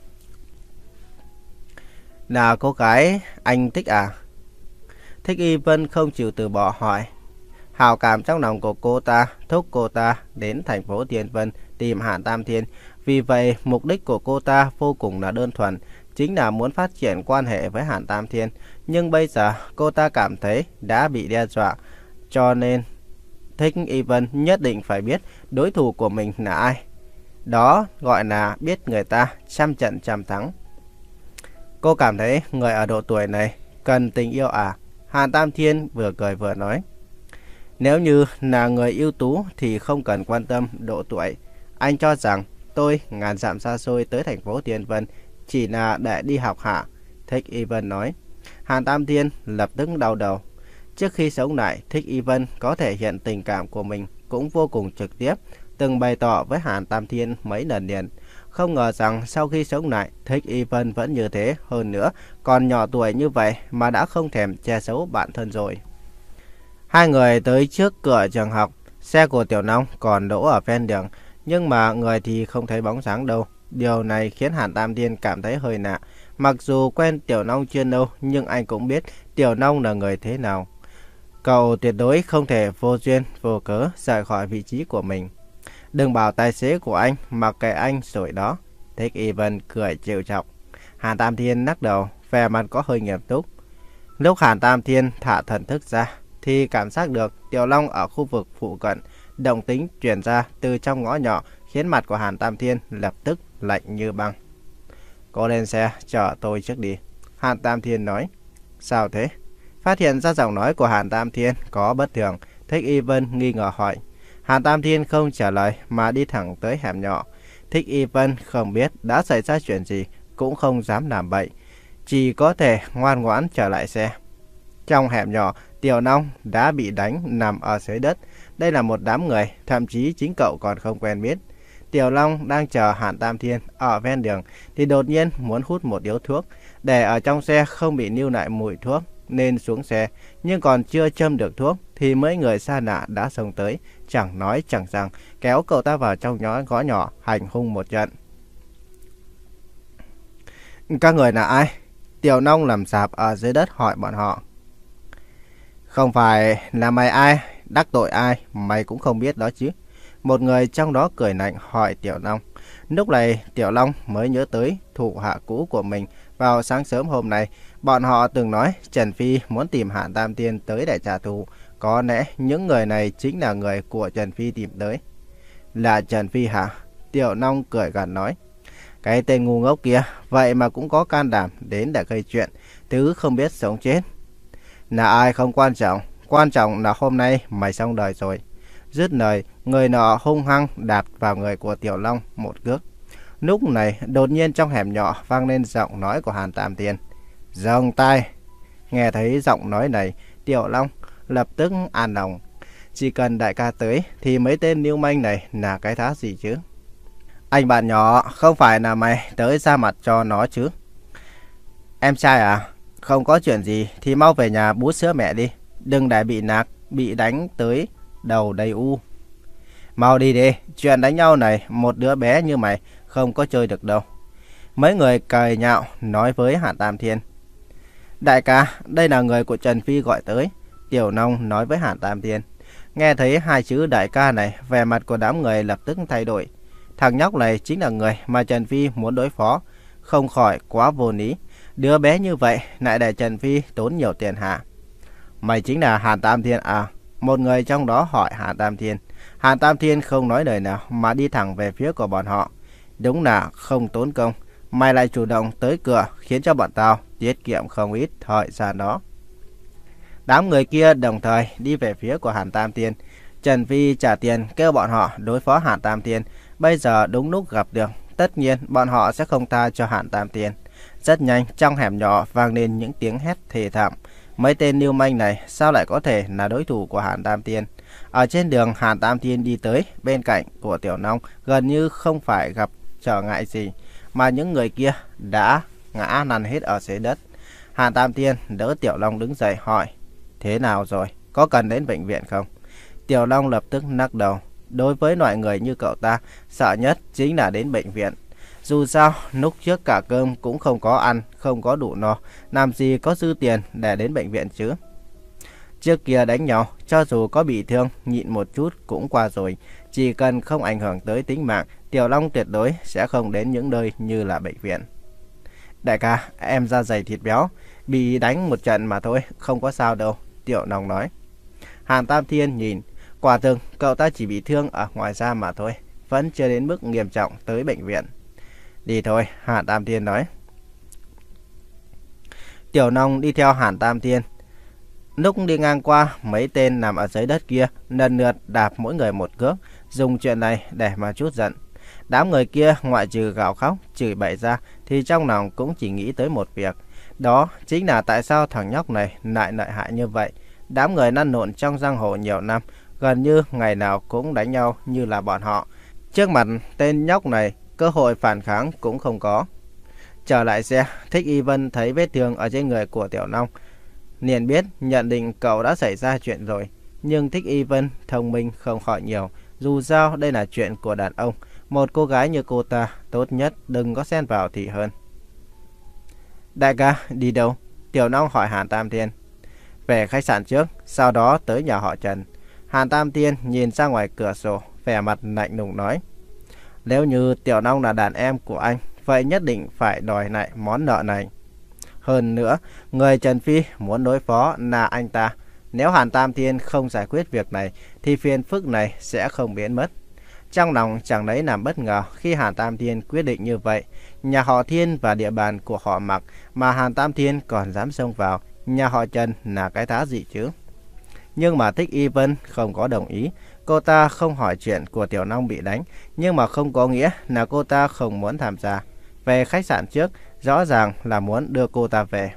Là cô gái anh thích à? Thích Y Vân không chịu từ bỏ hỏi. Hào cảm trong lòng của cô ta thúc cô ta đến thành phố Thiên Vân tìm Hàn Tam Thiên. Vì vậy mục đích của cô ta vô cùng là đơn thuần, chính là muốn phát triển quan hệ với Hàn Tam Thiên. Nhưng bây giờ cô ta cảm thấy đã bị đe dọa, cho nên Thích Y Vân nhất định phải biết đối thủ của mình là ai. Đó gọi là biết người ta trăm trận trăm thắng. Cô cảm thấy người ở độ tuổi này cần tình yêu à? Hàn Tam Thiên vừa cười vừa nói. Nếu như là người ưu tú thì không cần quan tâm độ tuổi. Anh cho rằng tôi ngàn dặm xa xôi tới thành phố Thiên Vân chỉ là để đi học hả? Thích Y Vân nói. Hàn Tam Thiên lập tức đau đầu. Trước khi sống lại, Thích Y Vân có thể hiện tình cảm của mình cũng vô cùng trực tiếp, từng bày tỏ với Hàn Tam Thiên mấy lần liền. Không ngờ rằng sau khi sống lại, Thích Y Vân vẫn như thế, hơn nữa còn nhỏ tuổi như vậy mà đã không thèm che giấu bản thân rồi. Hai người tới trước cửa trường học, xe của Tiểu Long còn đỗ ở ven đường, nhưng mà người thì không thấy bóng dáng đâu. Điều này khiến Hàn Tam Thiên cảm thấy hơi lạ. Mặc dù quen Tiểu Long chưa lâu, nhưng anh cũng biết Tiểu Long là người thế nào. Cậu tuyệt đối không thể vô duyên, vô cớ rời khỏi vị trí của mình. Đừng bảo tài xế của anh mặc kệ anh rồi đó. Thích Y Vân cười trêu chọc. Hàn Tam Thiên lắc đầu, vẻ mặt có hơi nghiêm túc. Lúc Hàn Tam Thiên thả thần thức ra thì cảm giác được Tiểu Long ở khu vực phụ cận. Động tĩnh truyền ra từ trong ngõ nhỏ khiến mặt của Hàn Tam Thiên lập tức lạnh như băng. Cô lên xe chở tôi trước đi, Hàn Tam Thiên nói. Sao thế? Phát hiện ra giọng nói của Hàn Tam Thiên có bất thường, Thích Y Vân nghi ngờ hỏi. Hàn Tam Thiên không trả lời mà đi thẳng tới hẻm nhỏ. Thích Y Vân không biết đã xảy ra chuyện gì, cũng không dám làm bậy, chỉ có thể ngoan ngoãn trở lại xe. Trong hẻm nhỏ, Tiểu Long đã bị đánh nằm ở dưới đất. Đây là một đám người, thậm chí chính cậu còn không quen biết. Tiểu Long đang chờ Hàn Tam Thiên ở ven đường thì đột nhiên muốn hút một điếu thuốc, để ở trong xe không bị lưu lại mùi thuốc nên xuống xe, nhưng còn chưa châm được thuốc thì mấy người xa lạ đã xông tới, chẳng nói chẳng rằng kéo cậu ta vào trong nhỏ ngõ nhỏ hành hung một trận. Các người là ai? Tiểu Long nằm sạp ở dưới đất hỏi bọn họ. Không phải là mày ai, đắc tội ai, mày cũng không biết đó chứ. Một người trong đó cười lạnh hỏi Tiểu Long. Lúc này Tiểu Long mới nhớ tới thủ hạ cũ của mình. Vào sáng sớm hôm nay, bọn họ từng nói Trần Phi muốn tìm Hàn Tam Thiên tới để trả thù. Có lẽ những người này chính là người của Trần Phi tìm tới. Là Trần Phi hả? Tiểu Long cười gằn nói. Cái tên ngu ngốc kia, vậy mà cũng có can đảm đến để gây chuyện, thứ không biết sống chết. Là ai không quan trọng, quan trọng là hôm nay mày xong đời rồi. Dứt lời, người nọ hung hăng đạp vào người của Tiểu Long một cước. Lúc này, đột nhiên trong hẻm nhỏ vang lên giọng nói của Hàn Tam Thiên. Dừng tay! Nghe thấy giọng nói này, Tiểu Long lập tức an lòng. Chỉ cần đại ca tới thì mấy tên lưu manh này là cái thá gì chứ? Anh bạn nhỏ, không phải là mày tới ra mặt cho nó chứ? Em trai à? Không có chuyện gì thì mau về nhà bú sữa mẹ đi. Đừng để bị nạt, bị đánh tới đầu đầy u. Mau đi đi, chuyện đánh nhau này một đứa bé như mày không có chơi được đâu. Mấy người cười nhạo nói với Hàn Tam Thiên. Đại ca, đây là người của Trần Phi gọi tới. Tiểu Long nói với Hàn Tam Thiên. Nghe thấy hai chữ đại ca này, vẻ mặt của đám người lập tức thay đổi. Thằng nhóc này chính là người mà Trần Phi muốn đối phó, không khỏi quá vô lý. Đứa bé như vậy lại để Trần Phi tốn nhiều tiền hả? Mày chính là Hàn Tam Thiên à? Một người trong đó hỏi Hàn Tam Thiên. Hàn Tam Thiên không nói lời nào mà đi thẳng về phía của bọn họ. Đúng là không tốn công, mày lại chủ động tới cửa khiến cho bọn tao tiết kiệm không ít thời gian đó. Đám người kia đồng thời đi về phía của Hàn Tam Thiên. Trần Phi trả tiền kêu bọn họ đối phó Hàn Tam Thiên. Bây giờ đúng lúc gặp được, tất nhiên bọn họ sẽ không tha cho Hàn Tam Thiên. Rất nhanh trong hẻm nhỏ vang lên những tiếng hét thề thảm. Mấy tên lưu manh này sao lại có thể là đối thủ của Hàn Tam Thiên? Ở trên đường Hàn Tam Thiên đi tới bên cạnh của Tiểu Long gần như không phải gặp trở ngại gì, mà những người kia đã ngã lăn hết ở dưới đất. Hàn Tam Thiên đỡ Tiểu Long đứng dậy hỏi. Thế nào rồi? Có cần đến bệnh viện không? Tiểu Long lập tức lắc đầu. Đối với loại người như cậu ta, sợ nhất chính là đến bệnh viện. Dù sao, lúc trước cả cơm cũng không có ăn, không có đủ no, làm gì có dư tiền để đến bệnh viện chứ. Trước kia đánh nhau, cho dù có bị thương, nhịn một chút cũng qua rồi. Chỉ cần không ảnh hưởng tới tính mạng, Tiểu Long tuyệt đối sẽ không đến những nơi như là bệnh viện. Đại ca, em da dày thịt béo, bị đánh một trận mà thôi, không có sao đâu, Tiểu Long nói. Hàn Tam Thiên nhìn, quả thực cậu ta chỉ bị thương ở ngoài da mà thôi, vẫn chưa đến mức nghiêm trọng tới bệnh viện. Đi thôi, Hàn Tam Thiên nói. Tiểu Long đi theo Hàn Tam Thiên. Lúc đi ngang qua mấy tên nằm ở dưới đất kia, lần lượt đạp mỗi người một cước, dùng chuyện này để mà trút giận. Đám người kia ngoại trừ gào khóc, chửi bậy ra thì trong lòng cũng chỉ nghĩ tới một việc. Đó chính là tại sao thằng nhóc này lại lợi hại như vậy. Đám người lăn lộn trong giang hồ nhiều năm, gần như ngày nào cũng đánh nhau như là bọn họ. Trước mặt tên nhóc này, cơ hội phản kháng cũng không có. Trở lại xe, Thích Y Vân thấy vết thương ở trên người của Tiểu Long, liền biết nhận định cậu đã xảy ra chuyện rồi. Nhưng Thích Y Vân thông minh không khỏi nhiều. Dù sao đây là chuyện của đàn ông, một cô gái như cô ta tốt nhất đừng có xen vào thì hơn. Đại ca, đi đâu? Tiểu Long hỏi Hàn Tam Thiên. Về khách sạn trước, sau đó tới nhà họ Trần. Hàn Tam Thiên nhìn ra ngoài cửa sổ, vẻ mặt lạnh lùng nói. Nếu như Tiểu Long là đàn em của anh, vậy nhất định phải đòi lại món nợ này. Hơn nữa, người Trần Phi muốn đối phó là anh ta. Nếu Hàn Tam Thiên không giải quyết việc này thì phiền phức này sẽ không biến mất. Trong lòng chẳng lấy làm bất ngờ khi Hàn Tam Thiên quyết định như vậy. Nhà họ Thiên và địa bàn của họ Mạc mà Hàn Tam Thiên còn dám xông vào, nhà họ Trần là cái thá gì chứ? Nhưng mà Thích Y Vân không có đồng ý. Cô ta không hỏi chuyện của Tiểu Long bị đánh, nhưng mà không có nghĩa là cô ta không muốn tham gia. Về khách sạn trước, rõ ràng là muốn đưa cô ta về.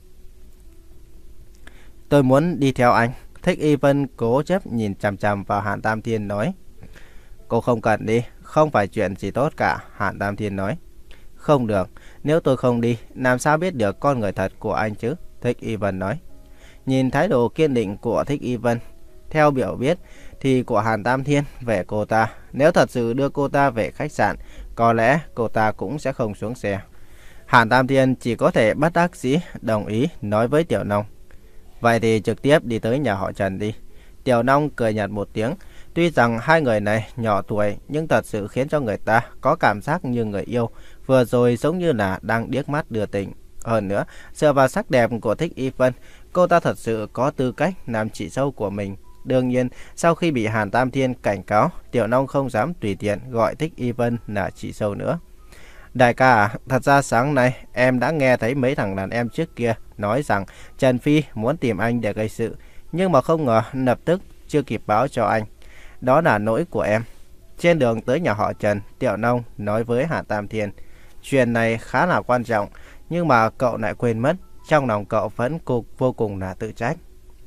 Tôi muốn đi theo anh. Thích Y Vân cố chấp nhìn chằm chằm vào Hàn Tam Thiên nói. Cô không cần đi, không phải chuyện gì tốt cả, Hàn Tam Thiên nói. Không được, nếu tôi không đi, làm sao biết được con người thật của anh chứ? Thích Y Vân nói. Nhìn thái độ kiên định của Thích Y Vân, theo biểu biết thì của Hàn Tam Thiên về cô ta, nếu thật sự đưa cô ta về khách sạn, có lẽ cô ta cũng sẽ không xuống xe. Hàn Tam Thiên chỉ có thể bất đắc dĩ đồng ý nói với Tiểu Long. Vậy thì trực tiếp đi tới nhà họ Trần đi. Tiểu Long cười nhạt một tiếng. Tuy rằng hai người này nhỏ tuổi nhưng thật sự khiến cho người ta có cảm giác như người yêu. Vừa rồi giống như là đang điếc mắt đưa tình. Hơn nữa, dựa vào sắc đẹp của Thích Y Vân, cô ta thật sự có tư cách làm chị dâu của mình. Đương nhiên, sau khi bị Hàn Tam Thiên cảnh cáo, Tiểu Long không dám tùy tiện gọi Thích Y Vân là chị dâu nữa. Đại ca à, thật ra sáng nay em đã nghe thấy mấy thằng đàn em trước kia nói rằng Trần Phi muốn tìm anh để gây sự. Nhưng mà không ngờ lập tức chưa kịp báo cho anh. Đó là lỗi của em. Trên đường tới nhà họ Trần, Tiểu Long nói với Hàn Tam Thiên. Chuyện này khá là quan trọng, nhưng mà cậu lại quên mất. Trong lòng cậu vẫn vô cùng là tự trách.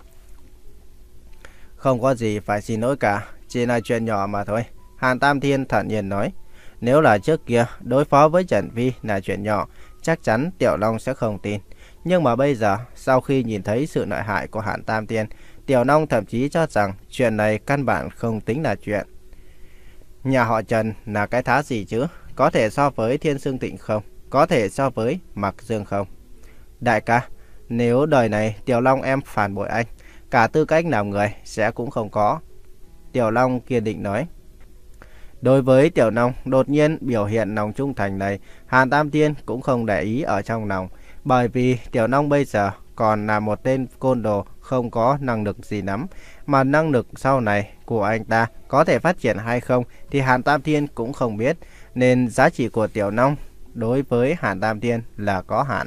Không có gì phải xin lỗi cả, chỉ là chuyện nhỏ mà thôi. Hàn Tam Thiên thản nhiên nói. Nếu là trước kia đối phó với Trần Phi là chuyện nhỏ, chắc chắn Tiểu Long sẽ không tin. Nhưng mà bây giờ, sau khi nhìn thấy sự lợi hại của Hàn Tam Thiên, Tiểu Long thậm chí cho rằng chuyện này căn bản không tính là chuyện. Nhà họ Trần là cái thá gì chứ? Có thể so với Thiên Sương Tịnh không? Có thể so với Mạc Dương không? Đại ca, nếu đời này Tiểu Long em phản bội anh, cả tư cách làm người sẽ cũng không có. Tiểu Long kiên định nói. Đối với Tiểu Long đột nhiên biểu hiện lòng trung thành này, Hàn Tam Thiên cũng không để ý ở trong lòng. Bởi vì Tiểu Long bây giờ còn là một tên côn đồ không có năng lực gì lắm. Mà năng lực sau này của anh ta có thể phát triển hay không thì Hàn Tam Thiên cũng không biết. Nên giá trị của Tiểu Long đối với Hàn Tam Thiên là có hạn.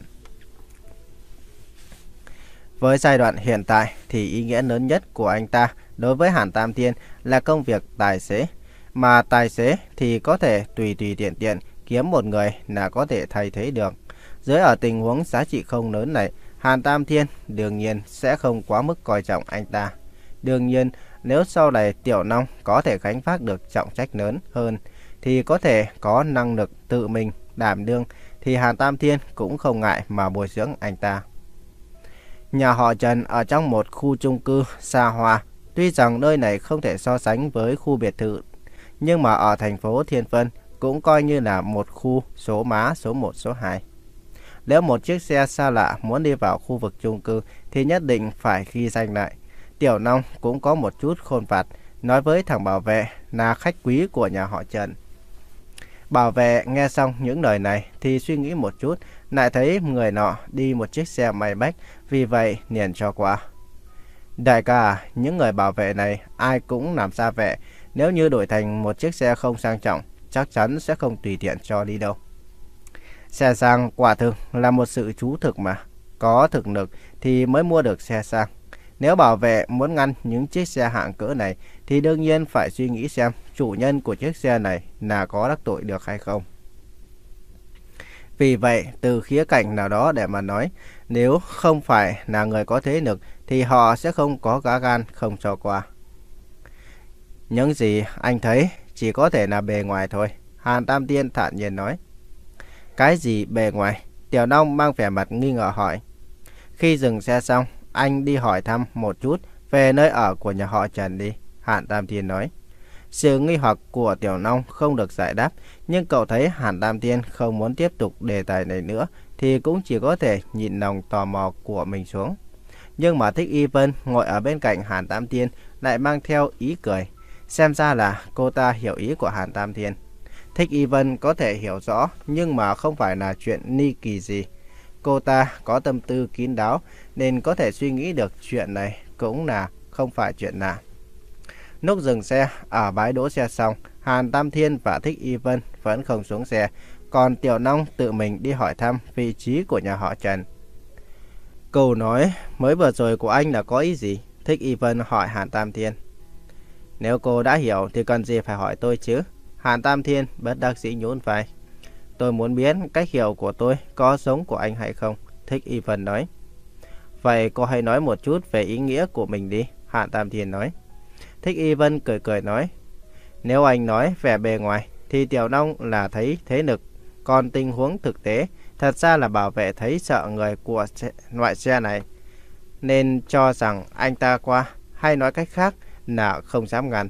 Với giai đoạn hiện tại thì ý nghĩa lớn nhất của anh ta đối với Hàn Tam Thiên là công việc tài xế. Mà tài xế thì có thể tùy tùy tiện tiện kiếm một người là có thể thay thế được. Dưới ở tình huống giá trị không lớn này, Hàn Tam Thiên đương nhiên sẽ không quá mức coi trọng anh ta. Đương nhiên, nếu sau này Tiểu Long có thể gánh vác được trọng trách lớn hơn, thì có thể có năng lực tự mình đảm đương, thì Hàn Tam Thiên cũng không ngại mà bồi dưỡng anh ta. Nhà họ Trần ở trong một khu chung cư xa hoa. Tuy rằng nơi này không thể so sánh với khu biệt thự, nhưng mà ở thành phố Thiên Vân cũng coi như là một khu số má số một số hai. Nếu một chiếc xe xa lạ muốn đi vào khu vực chung cư thì nhất định phải ghi danh lại. Tiểu Long cũng có một chút khôn vặt, nói với thằng bảo vệ là khách quý của nhà họ Trần. Bảo vệ nghe xong những lời này thì suy nghĩ một chút, lại thấy người nọ đi một chiếc xe may bách, vì vậy liền cho qua. Đại ca, những người bảo vệ này ai cũng làm xa vệ, nếu như đổi thành một chiếc xe không sang trọng, chắc chắn sẽ không tùy tiện cho đi đâu. Xe sang quả thực là một sự chú thực mà, có thực lực thì mới mua được xe sang. Nếu bảo vệ muốn ngăn những chiếc xe hạng cỡ này thì đương nhiên phải suy nghĩ xem chủ nhân của chiếc xe này là có đắc tội được hay không. Vì vậy, từ khía cạnh nào đó để mà nói, nếu không phải là người có thế lực thì họ sẽ không có cá gan không cho qua. Những gì anh thấy chỉ có thể là bề ngoài thôi, Hàn Tam Thiên thản nhiên nói. Cái gì bề ngoài? Tiểu Long mang vẻ mặt nghi ngờ hỏi. Khi dừng xe xong, anh đi hỏi thăm một chút về nơi ở của nhà họ Trần đi, Hàn Tam Thiên nói. Sự nghi hoặc của Tiểu Long không được giải đáp, nhưng cậu thấy Hàn Tam Thiên không muốn tiếp tục đề tài này nữa thì cũng chỉ có thể nhịn lòng tò mò của mình xuống. Nhưng mà Thích Y Vân ngồi ở bên cạnh Hàn Tam Thiên lại mang theo ý cười. Xem ra là cô ta hiểu ý của Hàn Tam Thiên. Thích Y Vân có thể hiểu rõ nhưng mà không phải là chuyện ni kỳ gì. Cô ta có tâm tư kín đáo nên có thể suy nghĩ được chuyện này cũng là không phải chuyện lạ. Lúc dừng xe ở bãi đỗ xe xong, Hàn Tam Thiên và Thích Y Vân vẫn không xuống xe, còn Tiểu Long tự mình đi hỏi thăm vị trí của nhà họ Trần. Câu nói mới vừa rồi của anh là có ý gì? Thích Y Vân hỏi Hàn Tam Thiên. Nếu cô đã hiểu thì cần gì phải hỏi tôi chứ? Hàn Tam Thiên bất đắc dĩ nhún vai. Tôi muốn biết cách hiểu của tôi có giống của anh hay không? Thích Y Vân nói. Vậy cô hãy nói một chút về ý nghĩa của mình đi, Hàn Tam Thiên nói. Thích Y Vân cười cười nói. Nếu anh nói vẻ bề ngoài thì Tiểu Long là thấy thế lực, còn tình huống thực tế thật ra là bảo vệ thấy sợ người của loại xe này, nên cho rằng anh ta qua, hay nói cách khác là không dám ngăn.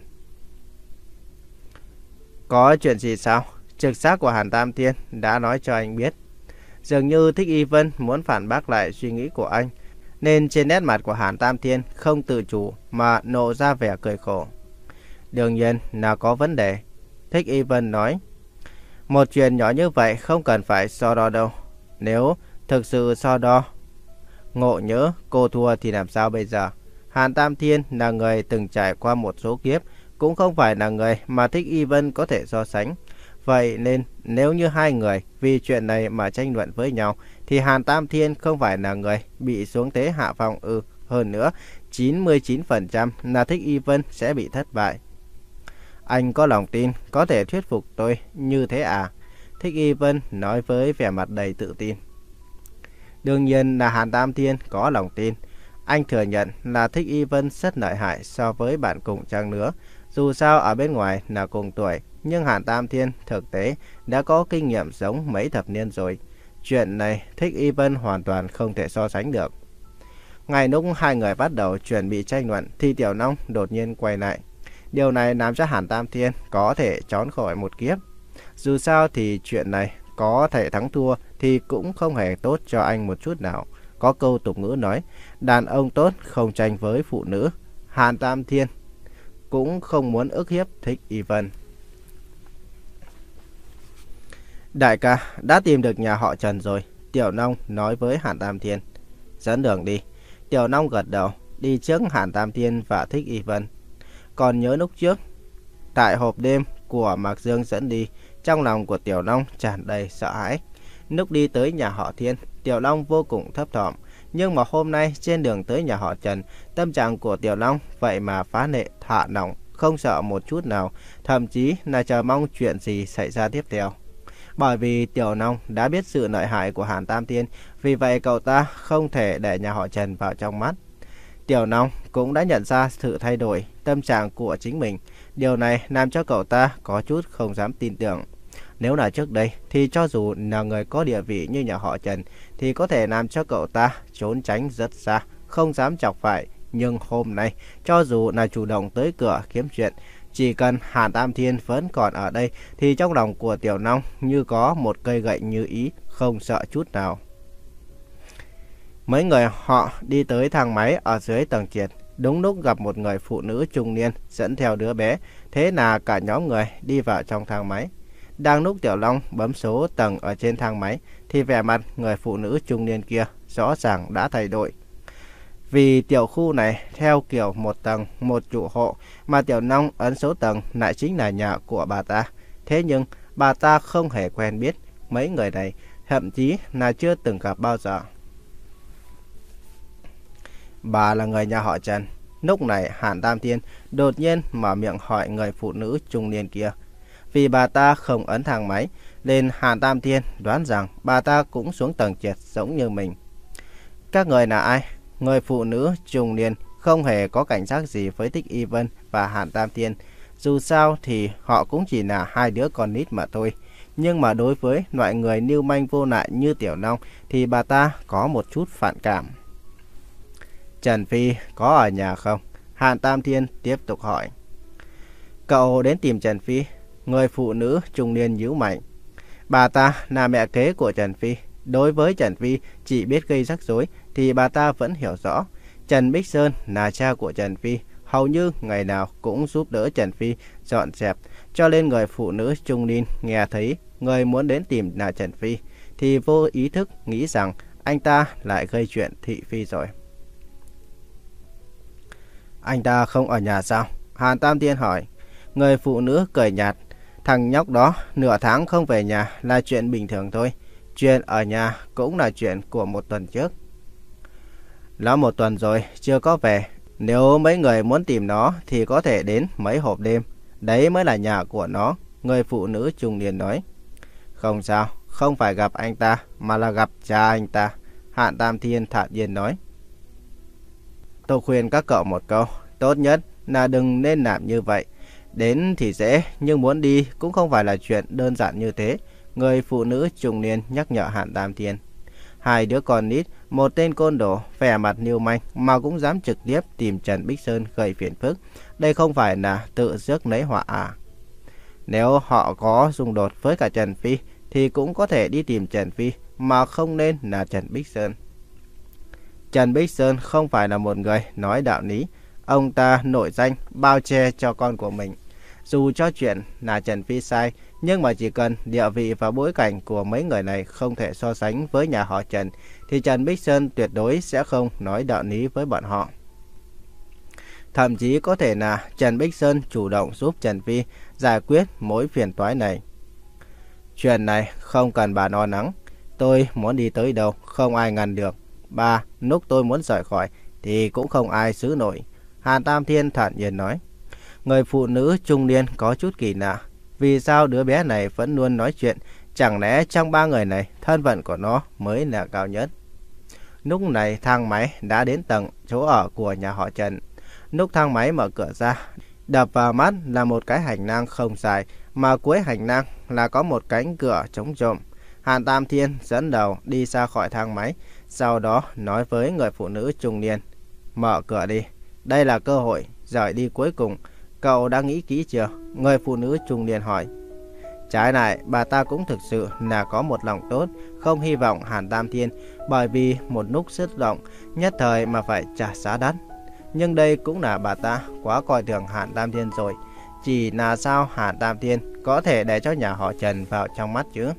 Có chuyện gì sao? Trực giác của Hàn Tam Thiên đã nói cho anh biết. Dường như Thích Y Vân muốn phản bác lại suy nghĩ của anh, nên trên nét mặt của Hàn Tam Thiên không tự chủ mà nộ ra vẻ cười khổ. Đương nhiên là có vấn đề, Thích Y Vân nói. Một chuyện nhỏ như vậy không cần phải so đo đâu. Nếu thực sự so đo, ngộ nhỡ cô thua thì làm sao bây giờ? Hàn Tam Thiên là người từng trải qua một số kiếp, cũng không phải là người mà Thích Y Vân có thể so sánh. Vậy nên nếu như hai người vì chuyện này mà tranh luận với nhau, thì Hàn Tam Thiên không phải là người bị xuống thế hạ phong ư? Ừ, hơn nữa, chín mươi chín phần trăm là Thích Y Vân sẽ bị thất bại. Anh có lòng tin có thể thuyết phục tôi như thế à? Thích Y Vân nói với vẻ mặt đầy tự tin. Đương nhiên là Hàn Tam Thiên có lòng tin. Anh thừa nhận là Thích Y Vân rất lợi hại so với bạn cùng trang lứa. Dù sao ở bên ngoài là cùng tuổi, nhưng Hàn Tam Thiên thực tế đã có kinh nghiệm sống mấy thập niên rồi. Chuyện này Thích Y Vân hoàn toàn không thể so sánh được. Ngay lúc hai người bắt đầu chuẩn bị tranh luận thì Tiểu Long đột nhiên quay lại. Điều này làm cho Hàn Tam Thiên có thể trốn khỏi một kiếp. Dù sao thì chuyện này có thể thắng thua thì cũng không hề tốt cho anh một chút nào. Có câu tục ngữ nói, đàn ông tốt không tranh với phụ nữ. Hàn Tam Thiên cũng không muốn ức hiếp Thích Y Vân. Đại ca, đã tìm được nhà họ Trần rồi, Tiểu Long nói với Hàn Tam Thiên. Dẫn đường đi. Tiểu Long gật đầu, đi trước Hàn Tam Thiên và Thích Y Vân. Còn nhớ lúc trước, tại hộp đêm của Mạc Dương dẫn đi, trong lòng của Tiểu Long tràn đầy sợ hãi. Lúc đi tới nhà họ Thiên, Tiểu Long vô cùng thấp thỏm. Nhưng mà hôm nay trên đường tới nhà họ Trần, tâm trạng của Tiểu Long vậy mà phá lệ thả lỏng, không sợ một chút nào, thậm chí là chờ mong chuyện gì xảy ra tiếp theo. Bởi vì Tiểu Long đã biết sự lợi hại của Hàn Tam Thiên, vì vậy cậu ta không thể để nhà họ Trần vào trong mắt. Tiểu Long cũng đã nhận ra sự thay đổi tâm trạng của chính mình. Điều này làm cho cậu ta có chút không dám tin tưởng. Nếu là trước đây thì cho dù là người có địa vị như nhà họ Trần thì có thể làm cho cậu ta trốn tránh rất xa, không dám chọc phải. Nhưng hôm nay, cho dù là chủ động tới cửa kiếm chuyện, chỉ cần Hàn Tam Thiên vẫn còn ở đây thì trong lòng của Tiểu Long như có một cây gậy như ý, không sợ chút nào. Mấy người họ đi tới thang máy ở dưới tầng trệt. Đúng lúc gặp một người phụ nữ trung niên dẫn theo đứa bé. Thế là cả nhóm người đi vào trong thang máy. Đang lúc Tiểu Long bấm số tầng ở trên thang máy thì vẻ mặt người phụ nữ trung niên kia rõ ràng đã thay đổi. Vì tiểu khu này theo kiểu một tầng một chủ hộ, mà Tiểu Long ấn số tầng lại chính là nhà của bà ta. Thế nhưng bà ta không hề quen biết mấy người này, thậm chí là chưa từng gặp bao giờ. Bà là người nhà họ Trần. Lúc này Hàn Tam Thiên đột nhiên mở miệng hỏi người phụ nữ trung niên kia. Vì bà ta không ấn thang máy, nên Hàn Tam Thiên đoán rằng bà ta cũng xuống tầng trệt giống như mình. Các người là ai? Người phụ nữ trung niên không hề có cảnh giác gì với Thích Y Vân và Hàn Tam Thiên. Dù sao thì họ cũng chỉ là hai đứa con nít mà thôi. Nhưng mà đối với loại người lưu manh vô lại như Tiểu Long thì bà ta có một chút phản cảm. Trần Phi có ở nhà không? Hàn Tam Thiên tiếp tục hỏi. Cậu đến tìm Trần Phi? Người phụ nữ trung niên nhíu mày. Bà ta là mẹ kế của Trần Phi. Đối với Trần Phi chỉ biết gây rắc rối thì bà ta vẫn hiểu rõ. Trần Bích Sơn là cha của Trần Phi, hầu như ngày nào cũng giúp đỡ Trần Phi dọn dẹp. Cho nên người phụ nữ trung niên nghe thấy người muốn đến tìm là Trần Phi thì vô ý thức nghĩ rằng anh ta lại gây chuyện thị phi rồi. Anh ta không ở nhà sao? Hàn Tam Thiên hỏi. Người phụ nữ cười nhạt. Thằng nhóc đó nửa tháng không về nhà là chuyện bình thường thôi. Chuyện ở nhà cũng là chuyện của một tuần trước. Nó một tuần rồi chưa có về. Nếu mấy người muốn tìm nó thì có thể đến mấy hộp đêm. Đấy mới là nhà của nó. Người phụ nữ trung niên nói. Không sao, không phải gặp anh ta mà là gặp cha anh ta. Hàn Tam Thiên thản nhiên nói. Tôi khuyên các cậu một câu. Tốt nhất là đừng nên làm như vậy. Đến thì dễ, nhưng muốn đi cũng không phải là chuyện đơn giản như thế. Người phụ nữ trung niên nhắc nhở Hàn Tam Thiên. Hai đứa con nít, một tên côn đồ, vẻ mặt lưu manh mà cũng dám trực tiếp tìm Trần Bích Sơn gây phiền phức. Đây không phải là tự rước lấy họa à? Nếu họ có xung đột với cả Trần Phi thì cũng có thể đi tìm Trần Phi, mà không nên là Trần Bích Sơn. Trần Bích Sơn không phải là một người nói đạo lý. Ông ta nổi danh bao che cho con của mình. Dù cho chuyện là Trần Phi sai, nhưng mà chỉ cần địa vị và bối cảnh của mấy người này không thể so sánh với nhà họ Trần, thì Trần Bích Sơn tuyệt đối sẽ không nói đạo lý với bọn họ. Thậm chí có thể là Trần Bích Sơn chủ động giúp Trần Phi giải quyết mối phiền toái này. Chuyện này không cần bà lo lắng. Tôi muốn đi tới đâu không ai ngăn được. Ba, lúc tôi muốn rời khỏi thì cũng không ai giữ nổi. Hàn Tam Thiên thản nhiên nói. Người phụ nữ trung niên có chút kỳ lạ. Vì sao đứa bé này vẫn luôn nói chuyện? Chẳng lẽ trong ba người này thân phận của nó mới là cao nhất? Lúc này thang máy đã đến tầng chỗ ở của nhà họ Trần. Lúc thang máy mở cửa ra, đập vào mắt là một cái hành lang không dài, mà cuối hành lang là có một cánh cửa trống trộm. Hàn Tam Thiên dẫn đầu đi ra khỏi thang máy, sau đó nói với người phụ nữ trung niên. Mở cửa đi, đây là cơ hội rời đi cuối cùng. Cậu đã nghĩ kỹ chưa? Người phụ nữ trung niên hỏi. Trái lại, bà ta cũng thực sự là có một lòng tốt, không hy vọng Hàn Tam Thiên bởi vì một lúc xúc động nhất thời mà phải trả giá đắt. Nhưng đây cũng là bà ta quá coi thường Hàn Tam Thiên rồi. Chỉ là sao Hàn Tam Thiên có thể để cho nhà họ Trần vào trong mắt chứ?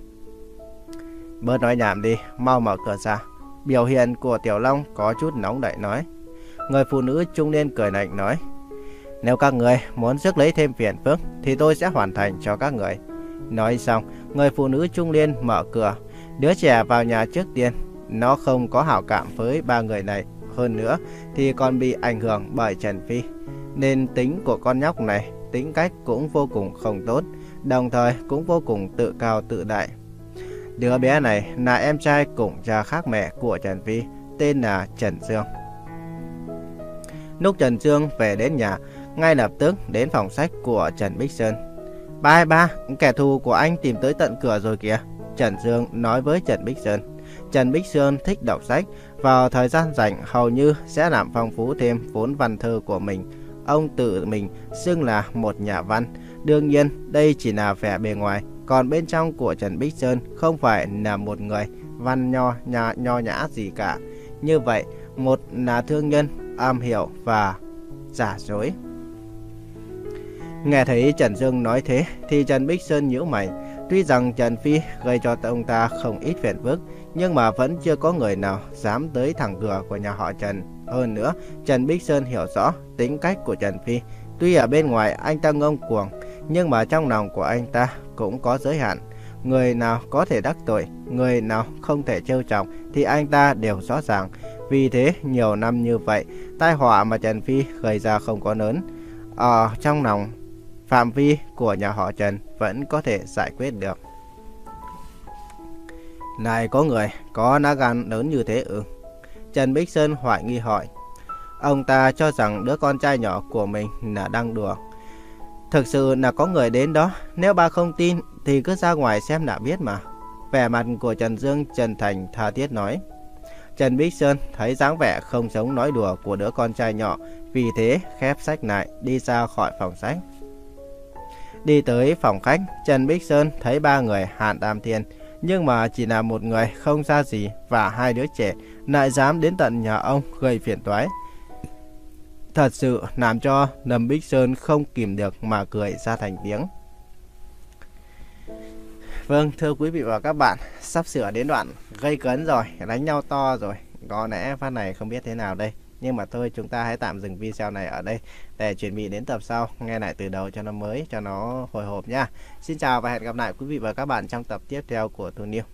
Bớt nói nhảm đi, mau mở cửa ra. Biểu hiện của Tiểu Long có chút nóng đậy nói. Người phụ nữ trung niên cười lạnh nói. Nếu các người muốn rước lấy thêm phiền phức thì tôi sẽ hoàn thành cho các người. Nói xong, người phụ nữ trung niên mở cửa. Đứa trẻ vào nhà trước tiên. Nó không có hảo cảm với ba người này. Hơn nữa thì còn bị ảnh hưởng bởi Trần Phi. Nên tính của con nhóc này, tính cách cũng vô cùng không tốt, đồng thời cũng vô cùng tự cao tự đại. Đứa bé này là em trai cùng cha khác mẹ của Trần Phi, tên là Trần Dương. Lúc Trần Dương về đến nhà, ngay lập tức đến phòng sách của Trần Bích Sơn. Ba ba, kẻ thù của anh tìm tới tận cửa rồi kìa. Trần Dương nói với Trần Bích Sơn. Trần Bích Sơn thích đọc sách, vào thời gian rảnh hầu như sẽ làm phong phú thêm vốn văn thơ của mình. Ông tự mình xưng là một nhà văn. Đương nhiên đây chỉ là vẻ bề ngoài, còn bên trong của Trần Bích Sơn không phải là một người văn nho nhà nho nhã gì cả. Như vậy, một là thương nhân, am hiểu và giả dối. Nghe thấy Trần Dương nói thế thì Trần Bích Sơn nhíu mày. Tuy rằng Trần Phi gây cho ông ta không ít phiền phức, nhưng mà vẫn chưa có người nào dám tới thẳng cửa của nhà họ Trần. Hơn nữa, Trần Bích Sơn hiểu rõ tính cách của Trần Phi. Tuy ở bên ngoài anh ta ngông cuồng, nhưng mà trong lòng của anh ta cũng có giới hạn. Người nào có thể đắc tội, người nào không thể trêu chọc thì anh ta đều rõ ràng. Vì thế, nhiều năm như vậy, tai họa mà Trần Phi gây ra không có lớn. Ở trong lòng phạm vi của nhà họ Trần vẫn có thể giải quyết được. Này có người có lá gan lớn như thế ư? Trần Bích Sơn hoài nghi hỏi. Ông ta cho rằng đứa con trai nhỏ của mình là đang đùa. Thực sự là có người đến đó. Nếu bà không tin thì cứ ra ngoài xem đã biết mà. Vẻ mặt của Trần Dương chân thành tha thiết nói. Trần Bích Sơn thấy dáng vẻ không giống nói đùa của đứa con trai nhỏ, vì thế khép sách lại đi ra khỏi phòng sách. Đi tới phòng khách, Trần Bích Sơn thấy ba người Hàn Tam Thiên, nhưng mà chỉ là một người không ra gì và hai đứa trẻ lại dám đến tận nhà ông gây phiền toái. Thật sự làm cho Lâm Bích Sơn không kìm được mà cười ra thành tiếng. Vâng, thưa quý vị và các bạn, sắp sửa đến đoạn gây cấn rồi, đánh nhau to rồi. Có lẽ phát này không biết thế nào đây. Nhưng mà thôi, chúng ta hãy tạm dừng video này ở đây để chuẩn bị đến tập sau, nghe lại từ đầu cho nó mới, cho nó hồi hộp nha. Xin chào và hẹn gặp lại quý vị và các bạn trong tập tiếp theo của Tunew.